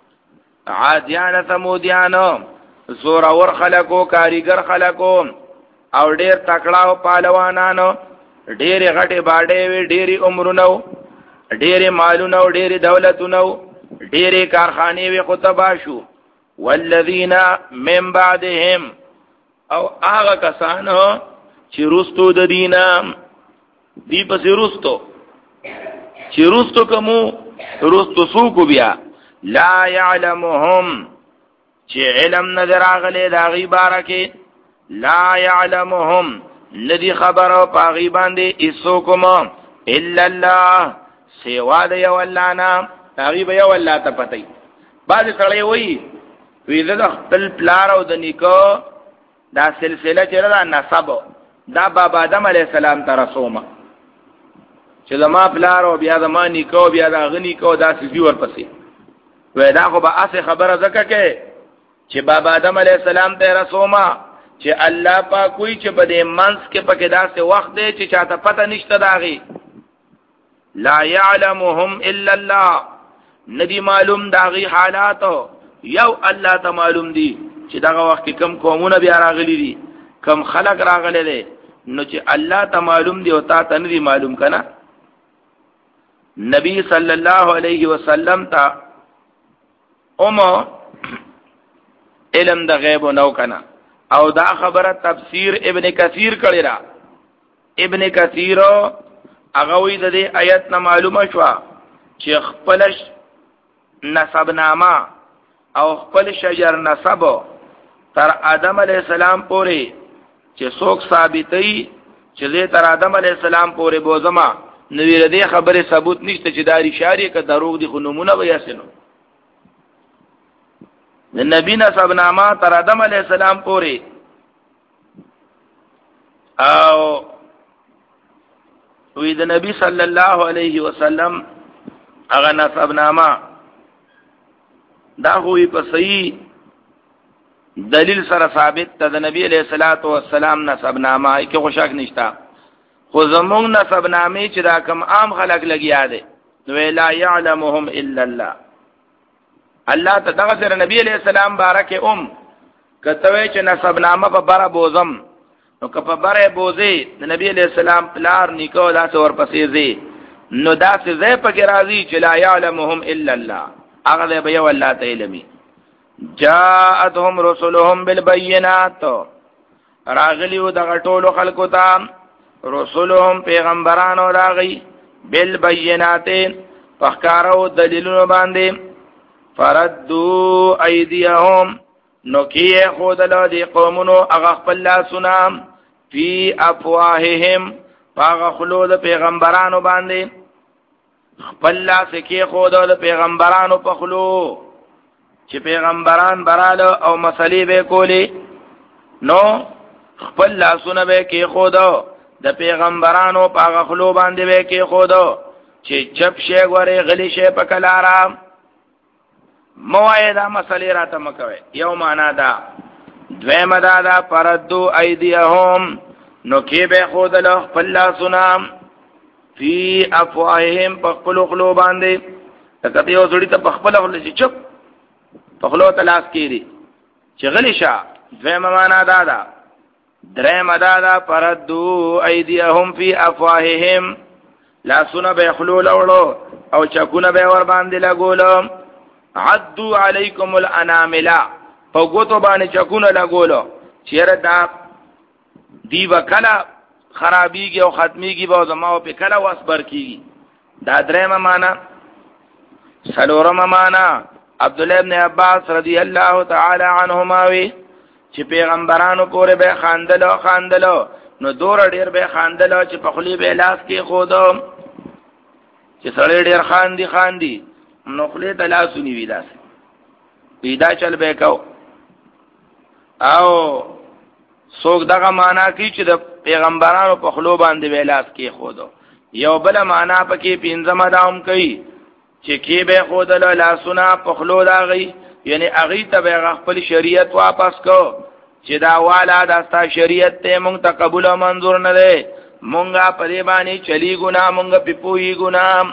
عادیان ثمودیان زور اور خلکو کاریګر خلکو او ډیر تکړه او پهلوانانو ډیر غټه باډې وی ډیر عمرونو ډیر مالونو ډیر دولتونو ډیر کارخانه وی خطباشو. والذین من بعدهم او هغه کسانو چې رستو د دینه دی پسې رستو چې رستو کومو رستو سوکو بیا لا يعلمهم چې علم نظر اغله دا غي بارکه لا يعلمهم ندی خبرو پاغي باندې ایسوکم الا الله سیوا دی والله نا هغه به والله ته پتاي. بعض سړی وایي وی د خپل پلار او د نیکو دا سلسله چې دا نسب دا بابا آدم علی السلام ته رسومه چې زما پلار او بیا زما نیکو بیا دا غنی کو دا سږي ورپسې وای دا خو به اسه خبره زکه کې چې بابا آدم علی السلام ته رسومه چې الله پاک کوئی چې بده منس کې پکې داسې وخت دی چې چاته پته نشته داغي. لا يعلمهم الا الله ندی معلوم داغي حالات یو الله ته معلوم دي چې دغه وخت کې کم قومونه بیا راغلي دي کم خلق راغلي دي نو چې الله ته معلوم دي او تا ته ندی معلوم کنه. نبی صلی الله علیه وسلم ته اومو علم د غیب نو کنه او دا خبره تفسیر ابن کثیر کړی را. ابن کثیر هغه وی د دې آیت نه معلومه شو چې خپل نسب نامه او خپل شجر نسب تر آدم علیہ السلام پورې چې څوک ثابتې چې له تر آدم علیہ السلام پورې بوزما نوې ردی خبره ثبوت نشته چې داری شاری که دروغ دي خو نمونه ویاسنو. د نبی نسب نامه تر آدم علیہ السلام پورې او وی د نبی صلی الله علیه وسلم هغه نسب نامه دا خوی په صحیح دلیل سره ثابت ته د نبی علیہ الصلوۃ والسلام نسب نامه کې خوشاک نشتا. خو زمونږ نسب نامه چې دا کم عام خلق لګیا دي نو لا يعلمهم الا الله. الله ته دغه سره نبی علیہ السلام بارکه ام کته چې نسب نامه په بره بوزم نو که په بره بوزي د نبی علیہ السلام پلار نیکو دا څور پسې زی نو دا څه زې په کې راځي چې لا يعلمهم الا الله هغه به یو الله تعالی. جاءتهم رسلهم بالبينات راغلیو دغه ټولو خلکو ته رسولهم پیغمبرانو راغی بالبينات فخارو دلیلونو باندې فردوا ايديهم نو کیه خودلو دی قومونو هغه خپل لاسونه فی افواههم هغه خلود پیغمبرانو باندې خپل لاس کې خودلو پیغمبرانو په خلو چې پیغمبران براله او مسلې به کولی نو خپل لاسونه به کې خودو د پیغمبرانو په هغه خلو باندې به کې خودو چې چپ شي غوري غلی شي په کلارام موایدا مسلې راته مکوي. یو معنا دا دویمه دا دا پردو ایدیهم نو کې به خودلو خپل لاسونه فی افواههم په خپل خلو باندې تکته یو ځړی ته په خپل خلو چې چپ په خلو تلاش کړي چې غلی شه. دویمه معنا دا دا درېمه دا دا پردو ایدیهم فی افواههم لاسونه به خلو لوړو او چکونه به ور باندې لګولو. عدو علیکم الاناملا په ګوتو باندې چکونه لګولو چیرې دا دی وکلا خرابيږي او ختميږي به زماو په کلا واسبر کیږي. دا درېمه معنا. سلورمه معنا عبد الله ابن عباس رضی الله تعالی عنهما وی چې پیغمبرانو پورې به خاندلو خاندلو نو دور ډیر به خاندلو چې په خلی به لاس کې خودو چې سړی ډیر خاندي خاندي نو خلی ته لاس نیوي داس پیدا چل به کو او څوک دغه معنا کوي چې د پیغمبرانو په خلو باندې به لاس کې خودو یو بل معنا پکې پینځمه داوم کوي چې کې به خودلو لاسونه په خلو داغي یعنی اغي ته به خپل شریعت واپس کو چې دا والا داستا شریعت ته مونږ ته قبول او منظور نه ده مونږه پرې باندې چلی ګنا مونږه پپوي ګنا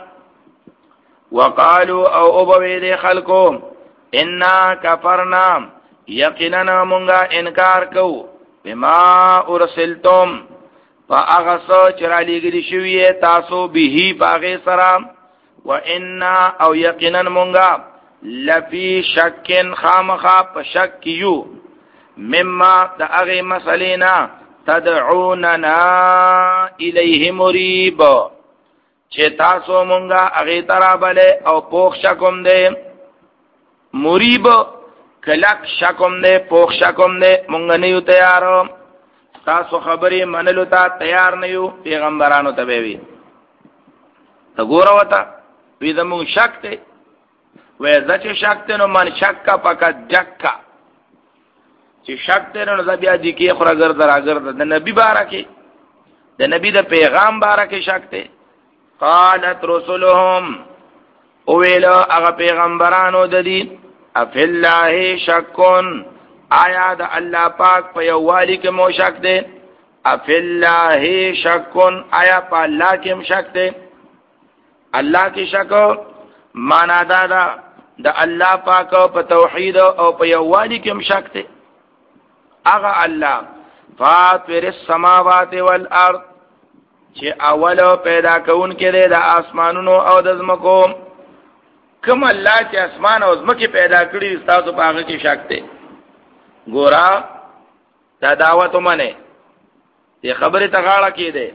وقالو او اوبوي خلکو انا کفرنا یقینا مونږه انکار کو بما ارسلتم فاغسو چرالی گلی شویه تاسو به باغی سرام و انا او یقینا مونږه لفی شکن خامخا پشکیو مما دا اغی مسلینا تدعوننا الیه مریب چه تاسو مونږه اغی ترابله او پوخ شکم ده مریب کلک شکم ده پوخ شکم ده مونږ نه یو تیار تاسو خبرې منلو ته تیار نه یو پیغمبرانو ته وی ته ګوره وتا وی زمون شک ته وې ځکه شک ته نو من شک کا پکا جکا چې شک ته نو زبیا دي کې خورا ګرځ راګرځ د نبی بارکه د نبی د پیغام بارکه شک ته قالت رسلهم او ویلا هغه پیغمبرانو د دې اف الله شکون آیا د الله پاک په یووالي کې مو شک ده اف الله شکون آیا په الله کې هم شک ده الله کې شک معنا دا ده د الله پاک په توحید او په یووالي کې هم شک ده هغه الله فاطر السماوات والارض چې اول پیدا کون کې د اسمانونو او د زمکو کوم الله چې اسمان او زمکه پیدا کړی تاسو په هغه کې شک ده ګورا دا دعوت ومنه دې خبره ته غاړه کې ده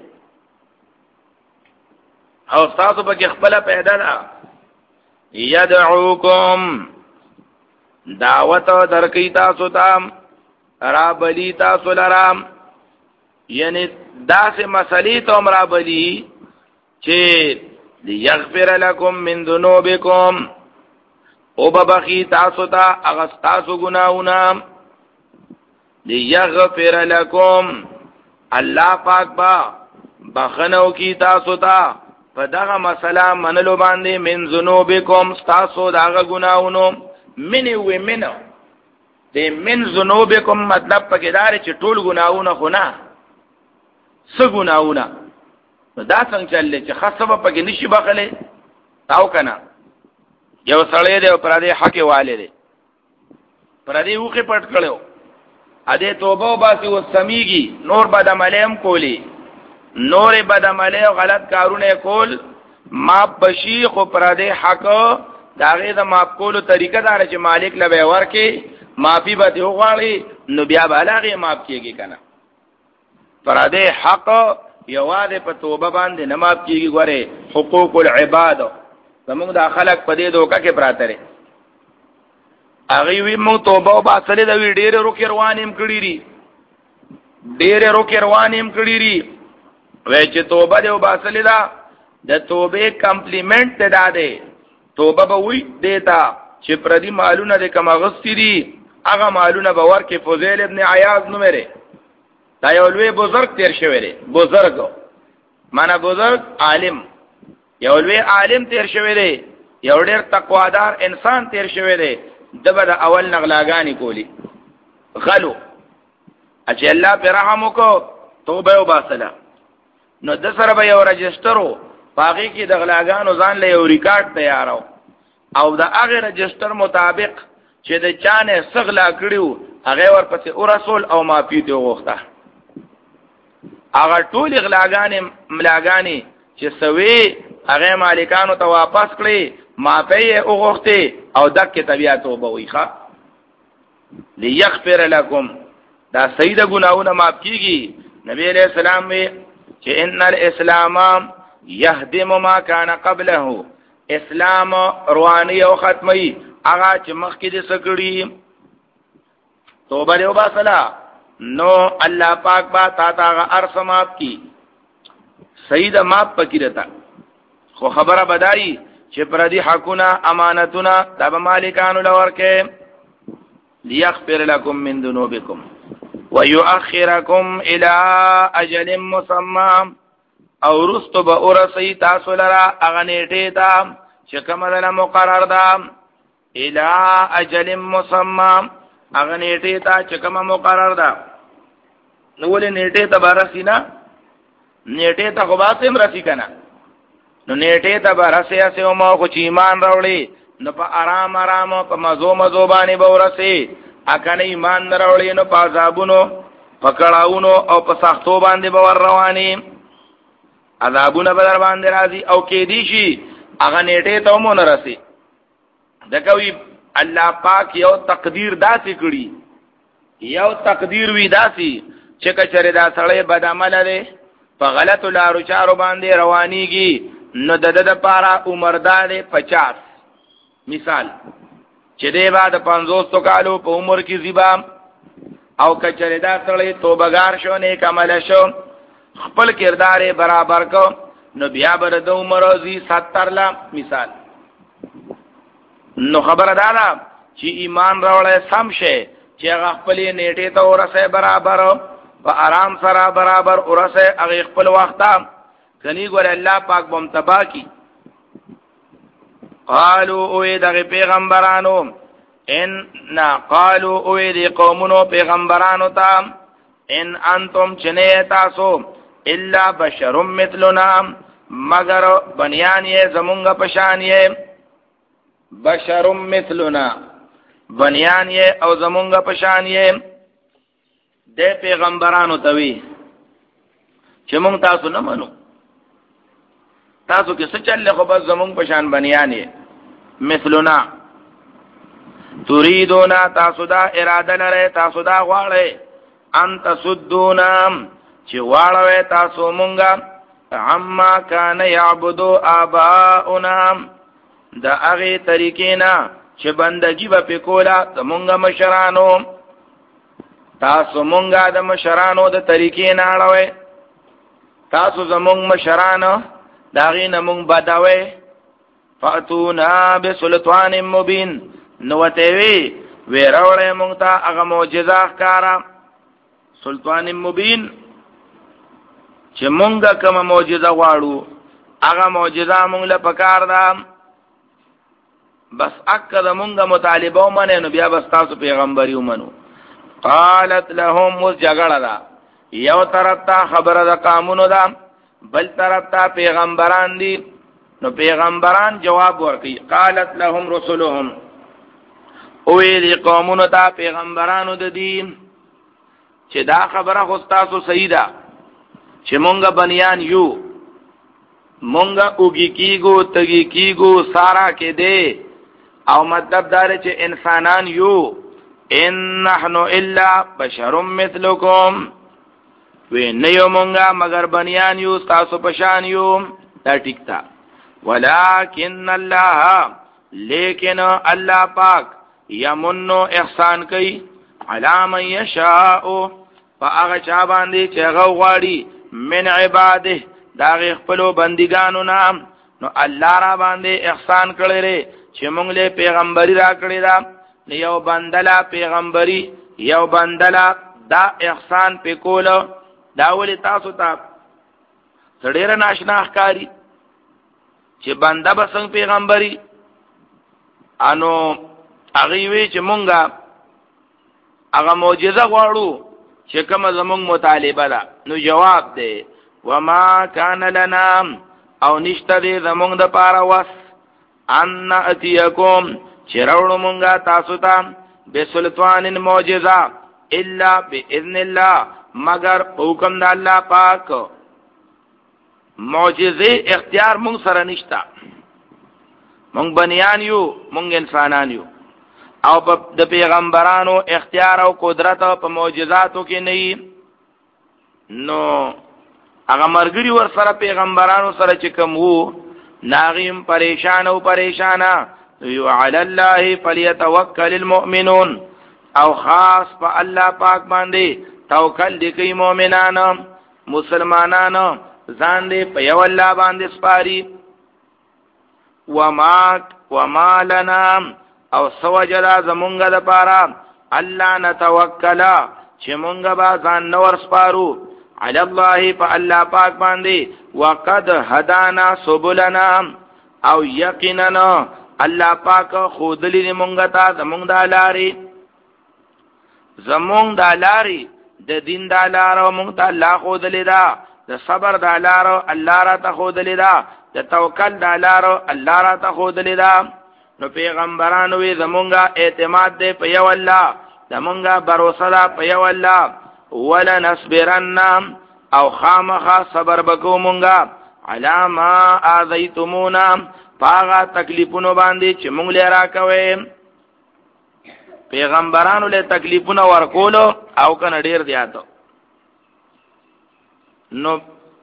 او تاسو په کې خپل پیدا ده يدعوکم دعوت درکې تاسو ته را بلی تاسو لرام یعنی داسې مسلې ته را بلی چې ليغفر لكم من ذنوبكم او ببخي تاسو ته هغه تاسو ګناونه ليغفر لكم الله پاک با بخنو کی تاسو ته په دغه مسله منلو باندې من ذنوبکم تاسو دغه ګناونو من و من د من ذنوبکم مطلب پکې دار چې ټول ګناونه خو نه څه ګناونه دا څنګه چلې چې خاصه پکې نشي بخله تاو کنه یو سړی دی پر دې حق والے دی پر دې وخه پټ کړو اده توبه باسي او سميږي نور بد عملیم کولی نور بد عملی او غلط کارونه کول ماپ بشي خو پر دې حق داغه د ماپ کولو طریقه دار چې مالک لوي ورکه معافي به دی غواړي نو بیا بلاغه ماپ کیږي کنه پر دې حق یواده په توبه باندې نه ماپ کیږي غواره حقوق العباد زموږ د خلق په دې دوکه کې پراته لري اغه وی مو توبه او باسل د وی ډېر روک روانیم کړی ری ډېر روک روانیم کړی ری وای چې توبه دی او باسل دا د توبه کمپلیمنٹ ته داده توبه به وی دیتا چې پردي مالونه د کما غستی دي هغه مالونه به ورکه فوزیل ابن عیاض نومره دا یو لوی بزرگ تیر شوی دی بزرگ معنا بزرگ عالم یو لوی عالم تیر شوی دی یو ډېر تقوادار انسان تیر شوی دی دبه د اول نغلاګانی کولی غلو چې الله پر رحم وکړو توبه او باسله نو د سره به یو رجسترو باقي کې د غلاګانو ځان له یو ریکارډ تیارو او د هغه رجستر مطابق چې د چانه سغلا کړیو هغه ورپسې او رسول او معافي ته وغوښته هغه ټول غلاګانې ملاګانې چې سوي هغه مالکانو ته واپس کړي معافي او وغوښته او دک طبيعت او بويخه ليغفر لكم دا سید ګناونه معاف کیږي نبی عليه السلام وی چې ان الاسلام يهدم ما كان قبله اسلام رواني او ختمي هغه چې مخکې دې سکړي توبه دې وباسلا نو الله پاک با تا تا ارس ماپ کی سید ماپ پکې رتا خو خبره بدایي چې پر دې حقونه امانتونه د مالکانو لور کې ليغفر لكم من ذنوبكم ويؤخركم الى اجل مسمى او رستو به ورسی تاسو لرا اغنیټه تا چې کومه ده مقرر ده الى اجل مسمى اغنیټه تا چې کومه مقرر ده نو ولې نیټه ته برسي نه نیټه ته خو باسم رسی کنه نو نیټه ته برسي اسه او ما خو چې ایمان راوړي نو په آرام آرام په مزو مزو باندې به ورسي اکنه ایمان راوړي نو په عذابونو پکړاونو او په سختو باندې به ور رواني عذابونه به در باندې راځي او کې دي شي هغه نیټه ته مو نه رسي دکوي الله پاک یو تقدیر داسې کړی یو تقدیر وی داسې چې کچره دا سړی بد عمل لري په غلط لارو چارو باندې روانيږي نو د د لپاره عمر دار پچاس مثال چې دی بعد پنځوس کالو په عمر کې زیبا او کچره دا سړی توبګار شو نیک عمل شو خپل کردار برابر کو نو بیا بر د عمر زی ستر لا مثال نو خبر دادا چې ایمان راوړې سم شي چې هغه خپل نیټه ته ورسه برابر په آرام سره برابر ورسه هغه خپل وخت کني ګور الله پاک بم تبا کی قالوا او دغه پیغمبرانو ان نا قالوا او دې قومونو پیغمبرانو ته ان انتم چنه تاسو الا بشر مثلنا مگر بنیان یې زمونږ پشان یې بشر مثلنا بنیان یې او زمونږ پشان یې د پیغمبرانو ته وی چې مونږ تاسو نه منو تاسو کې څه چل خو بس زمونږ پشان بنیان یې مثلنا تريدون تاسو دا اراده لرئ تاسو دا غواړئ ان تصدونا چې واړوي تاسو مونږه عما کان یعبدو آباؤنا دا هغه طریقې نه چې بندگی به پکولا زمونږه مشرانو تاسو مونږه د مشرانو د طریقې نه اړوي تاسو زمونږ مشرانو داغې نه مونږ بدوي فاتونا بسلطان مبین نو ته وی ویراوړې مونږ ته هغه معجزه ښکارا سلطان مبین چې مونږه کوم معجزه غواړو هغه معجزه مونږ له پکار ده بس اکد مونږه مطالبه ومنه نو بیا بس تاسو پیغمبري ومنو قالت لهم وجغړه ده یو طرف ته خبره ده قانون ده بل طرف ته پیغمبران دي نو پیغمبران جواب ورکړي قالت لهم رسلهم او دې قومونو ته پیغمبرانو د دین چې دا خبره خو تاسو صحیح ده چې مونږه بنیان یو مونږه اوږي کیګو تګي کیګو سارا کې دے او مطلب دار چې انسانان یو ان نحنو الا بشر مثلکم و نه یو مونږه مگر بنیان یو تاسو پشان یو دا ټیک تا ولکن الله لیکن الله پاک یمنو احسان کوي علام یشاء فاغه چا باندې چې هغه غواړي من عباده دا خپل بندګانو نام نو الله را باندې احسان کړی لري چې موږ له پیغمبري را کړی دا یو بندلا پیغمبري یو بندلا دا احسان په کول دا ولې تاسو ته ډېر ناشنا ښکاری چې بنده به څنګه پیغمبري انو هغه وی چې مونږه هغه معجزه غواړو چې کوم زمونږ مطالبه ده نو جواب دی وما کان لنا او نشته دی زمونږ د پاره وس ان اتیکم چرونو مونږه تاسو ته بسلطان معجزه الا باذن الله مگر حکم د الله پاک معجزه اختیار مونږ سره نشته مونږ بنیان یو مونږ انسانان یو او د پیغمبرانو اختیار او قدرت په معجزاتو کې نه نو هغه مرګري ور سره پیغمبرانو سره چې کوم وو ناغیم پریشان او پریشانا یو علی الله فلیتوکل المؤمنون او خاص په الله پاک باندې توکل دي کوي مؤمنانو مسلمانانو ځان دې په یو الله باندې سپاري. وما وما لنا او سوجلا زمونږ د پاره الله نتوکلا چې مونږ به ځان نور سپارو علی الله په الله پاک باندې وقد هدانا سبلنا او یقینا الله پاک خودلی مونږ ته زمونږ د لارې زمونږ د لارې د دین د لارو مونږ ته الله خودلی دا د صبر د لارو الله را ته خودلی دا د توکل د لارو الله را ته خودلی دا. نو پیغمبرانو وی زمونږه اعتماد دی په یو الله زمونږه باور ده په یو الله ولا نصبرن او خامخا صبر بکو مونږه علاما اذیتمونا پاغا تکلیفونو باندې چې مونږ لرا کوي. پیغمبرانو له تکلیفونو ورکولو او کنه ډیر دیاتو. نو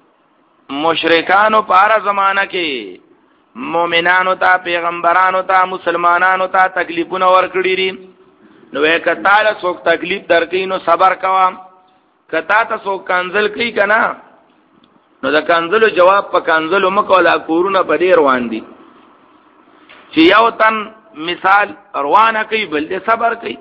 مشرکانو پارا زمانہ کې مومنانو ته پیغمبرانو ته مسلمانانو ته تکلیفونه ورکړي دي. نو کته له څوک تکلیف درکې نو صبر کوه. کته ته څوک کنزل کوي کنه نو دا کنزلو جواب په کنزلو مکولا کورونه په ډیر روان دي چې یو تن مثال روانه کوي بل دې صبر کوي.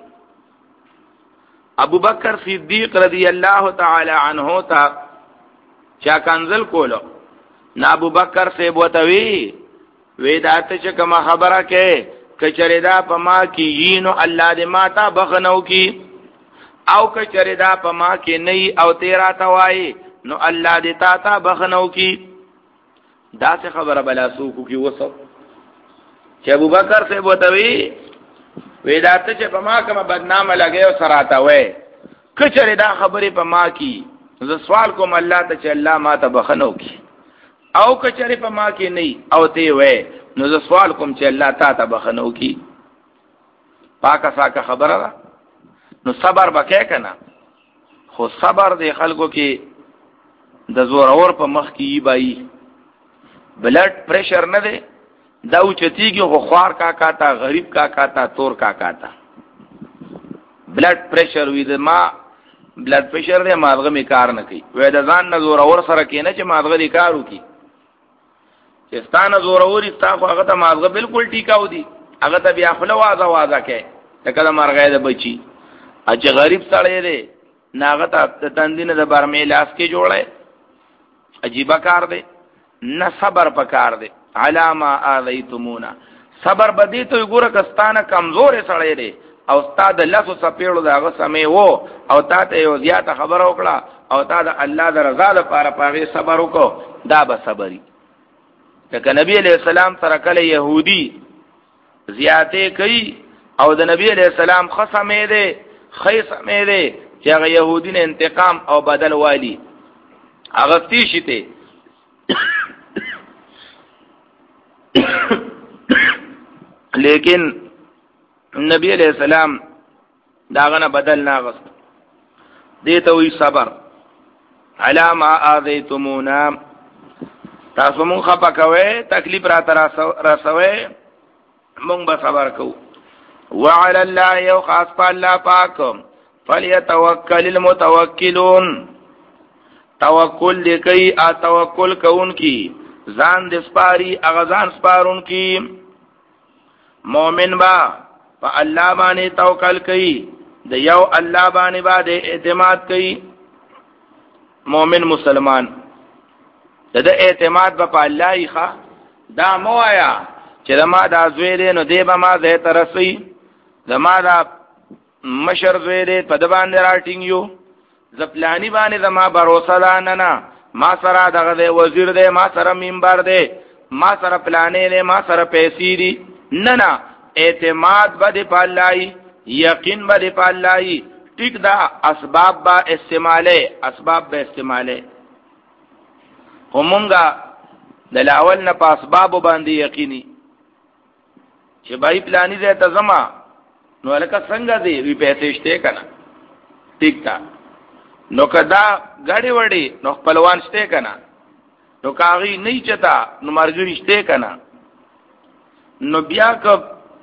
ابو بکر صدیق رضی الله تعالی عنہ تا چا کنزل کولو نا ابو بکر سے بوتوی ویدات چې کما خبره کې کچری دا په ما کې یینو الله دې ماتا بخنو کی او کچری دا په ما کې نه او تیرا توای نو الله دې تا تا بخنو کی. دا څه خبره بلا سوکو کی وسو چې ابو بکر سے بوتوی ویدات چې په ما کوم بدنامه لګیو سراته وای کچری دا خبره په ما کې زه سوال کوم الله ته چې الله ما ته بخنو کی او کچری په ما کې نه او تی وې نو زه سوال کوم چې الله تا ته بخنو کی. پاکه ساکه خبره ده. نو صبر وکې کنه خو صبر دې خلکو کې د زور اور په مخ کې بای بلډ پریشر نه دی دا اوچتیږي خو خوار کا کاتا غریب کا کاتا تور کا کاتا بلډ پریشر وې د ما بلډ پریشر دې ماغه می کار نه کوي وې د ځان نه زور اور سره کې نه چې ماغه دې کار وکي چې ستانه زور اوري تاسو هغه ته ماغه بالکل ټیکاو دي هغه ته بیا خپل وازه وازه کوي لکه د مرغې د بچي اچ غریب سړی دی ناغه ته تندینه د برمې لاس کې جوړه عجیب کار دی. نه صبر پکار دی علامه اذیتمونا صبر بدی ته ګوره کستانه کمزور سړی دی او استاد لاسو سپېړو داغه سمې وو او تا ته یو زیاته خبر وکړه او تا د الله د رضا لپاره پاغه صبر وکړو دا به صبري. لکه نبی علیہ السلام سره کله يهودي زیاته کوي او د نبی علیہ السلام خصمې ده خیسمې ده چې هغه يهودي نه انتقام او بدل والی هغه تیشته لیکن نبی علیہ السلام داغه بدل ناغست دیته وی صبر علامه اذیتمونا تاسو مون خپه کوي تکلیف را تر رسوي مونږ به صبر کوو. وعلى الله یو خاص په الله پاک فلیتوکل المتوکلون توکل لکی ا توکل کون کی ځان د سپاری اغزان سپارون کی. مؤمن با په الله باندې توکل کوي د یو الله باندې باندې اعتماد کوي. مؤمن مسلمان د اعتماد په الله ښه دا موایا چې ما دا زوی دی نو دی به ما زه ترسي زما دا مشر زوی دی په د باندې راټینګ یو زپلانی باندې زما باور ده نه نه ما سره دغه وزیر دی ما سره منبر دی ما سره پلانې دی ما سره پیسې دي نه نه اعتماد به په الله یقین به په الله ټیک دا اسباب با استعماله اسباب به استعماله همونګه د لاول نه په اسباب باندې یقیني چې بای پلانې ده ته زما نو لکه څنګه دی وی پیسې شته کنه ټیک تا نو کدا غاډي وړي نو خپلوان شته کنه نو کاغي نه چتا نو مرګري شته کنه نو بیا ک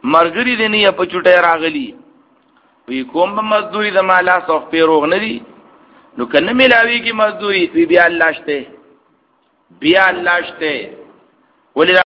مرګري دې نه په چټه راغلی وی کوم به مزدوری د مالا سو پیروغ نه دي نو کنه ملاوي کی مزدوری وی بیا الله شته بیا الله شته ولې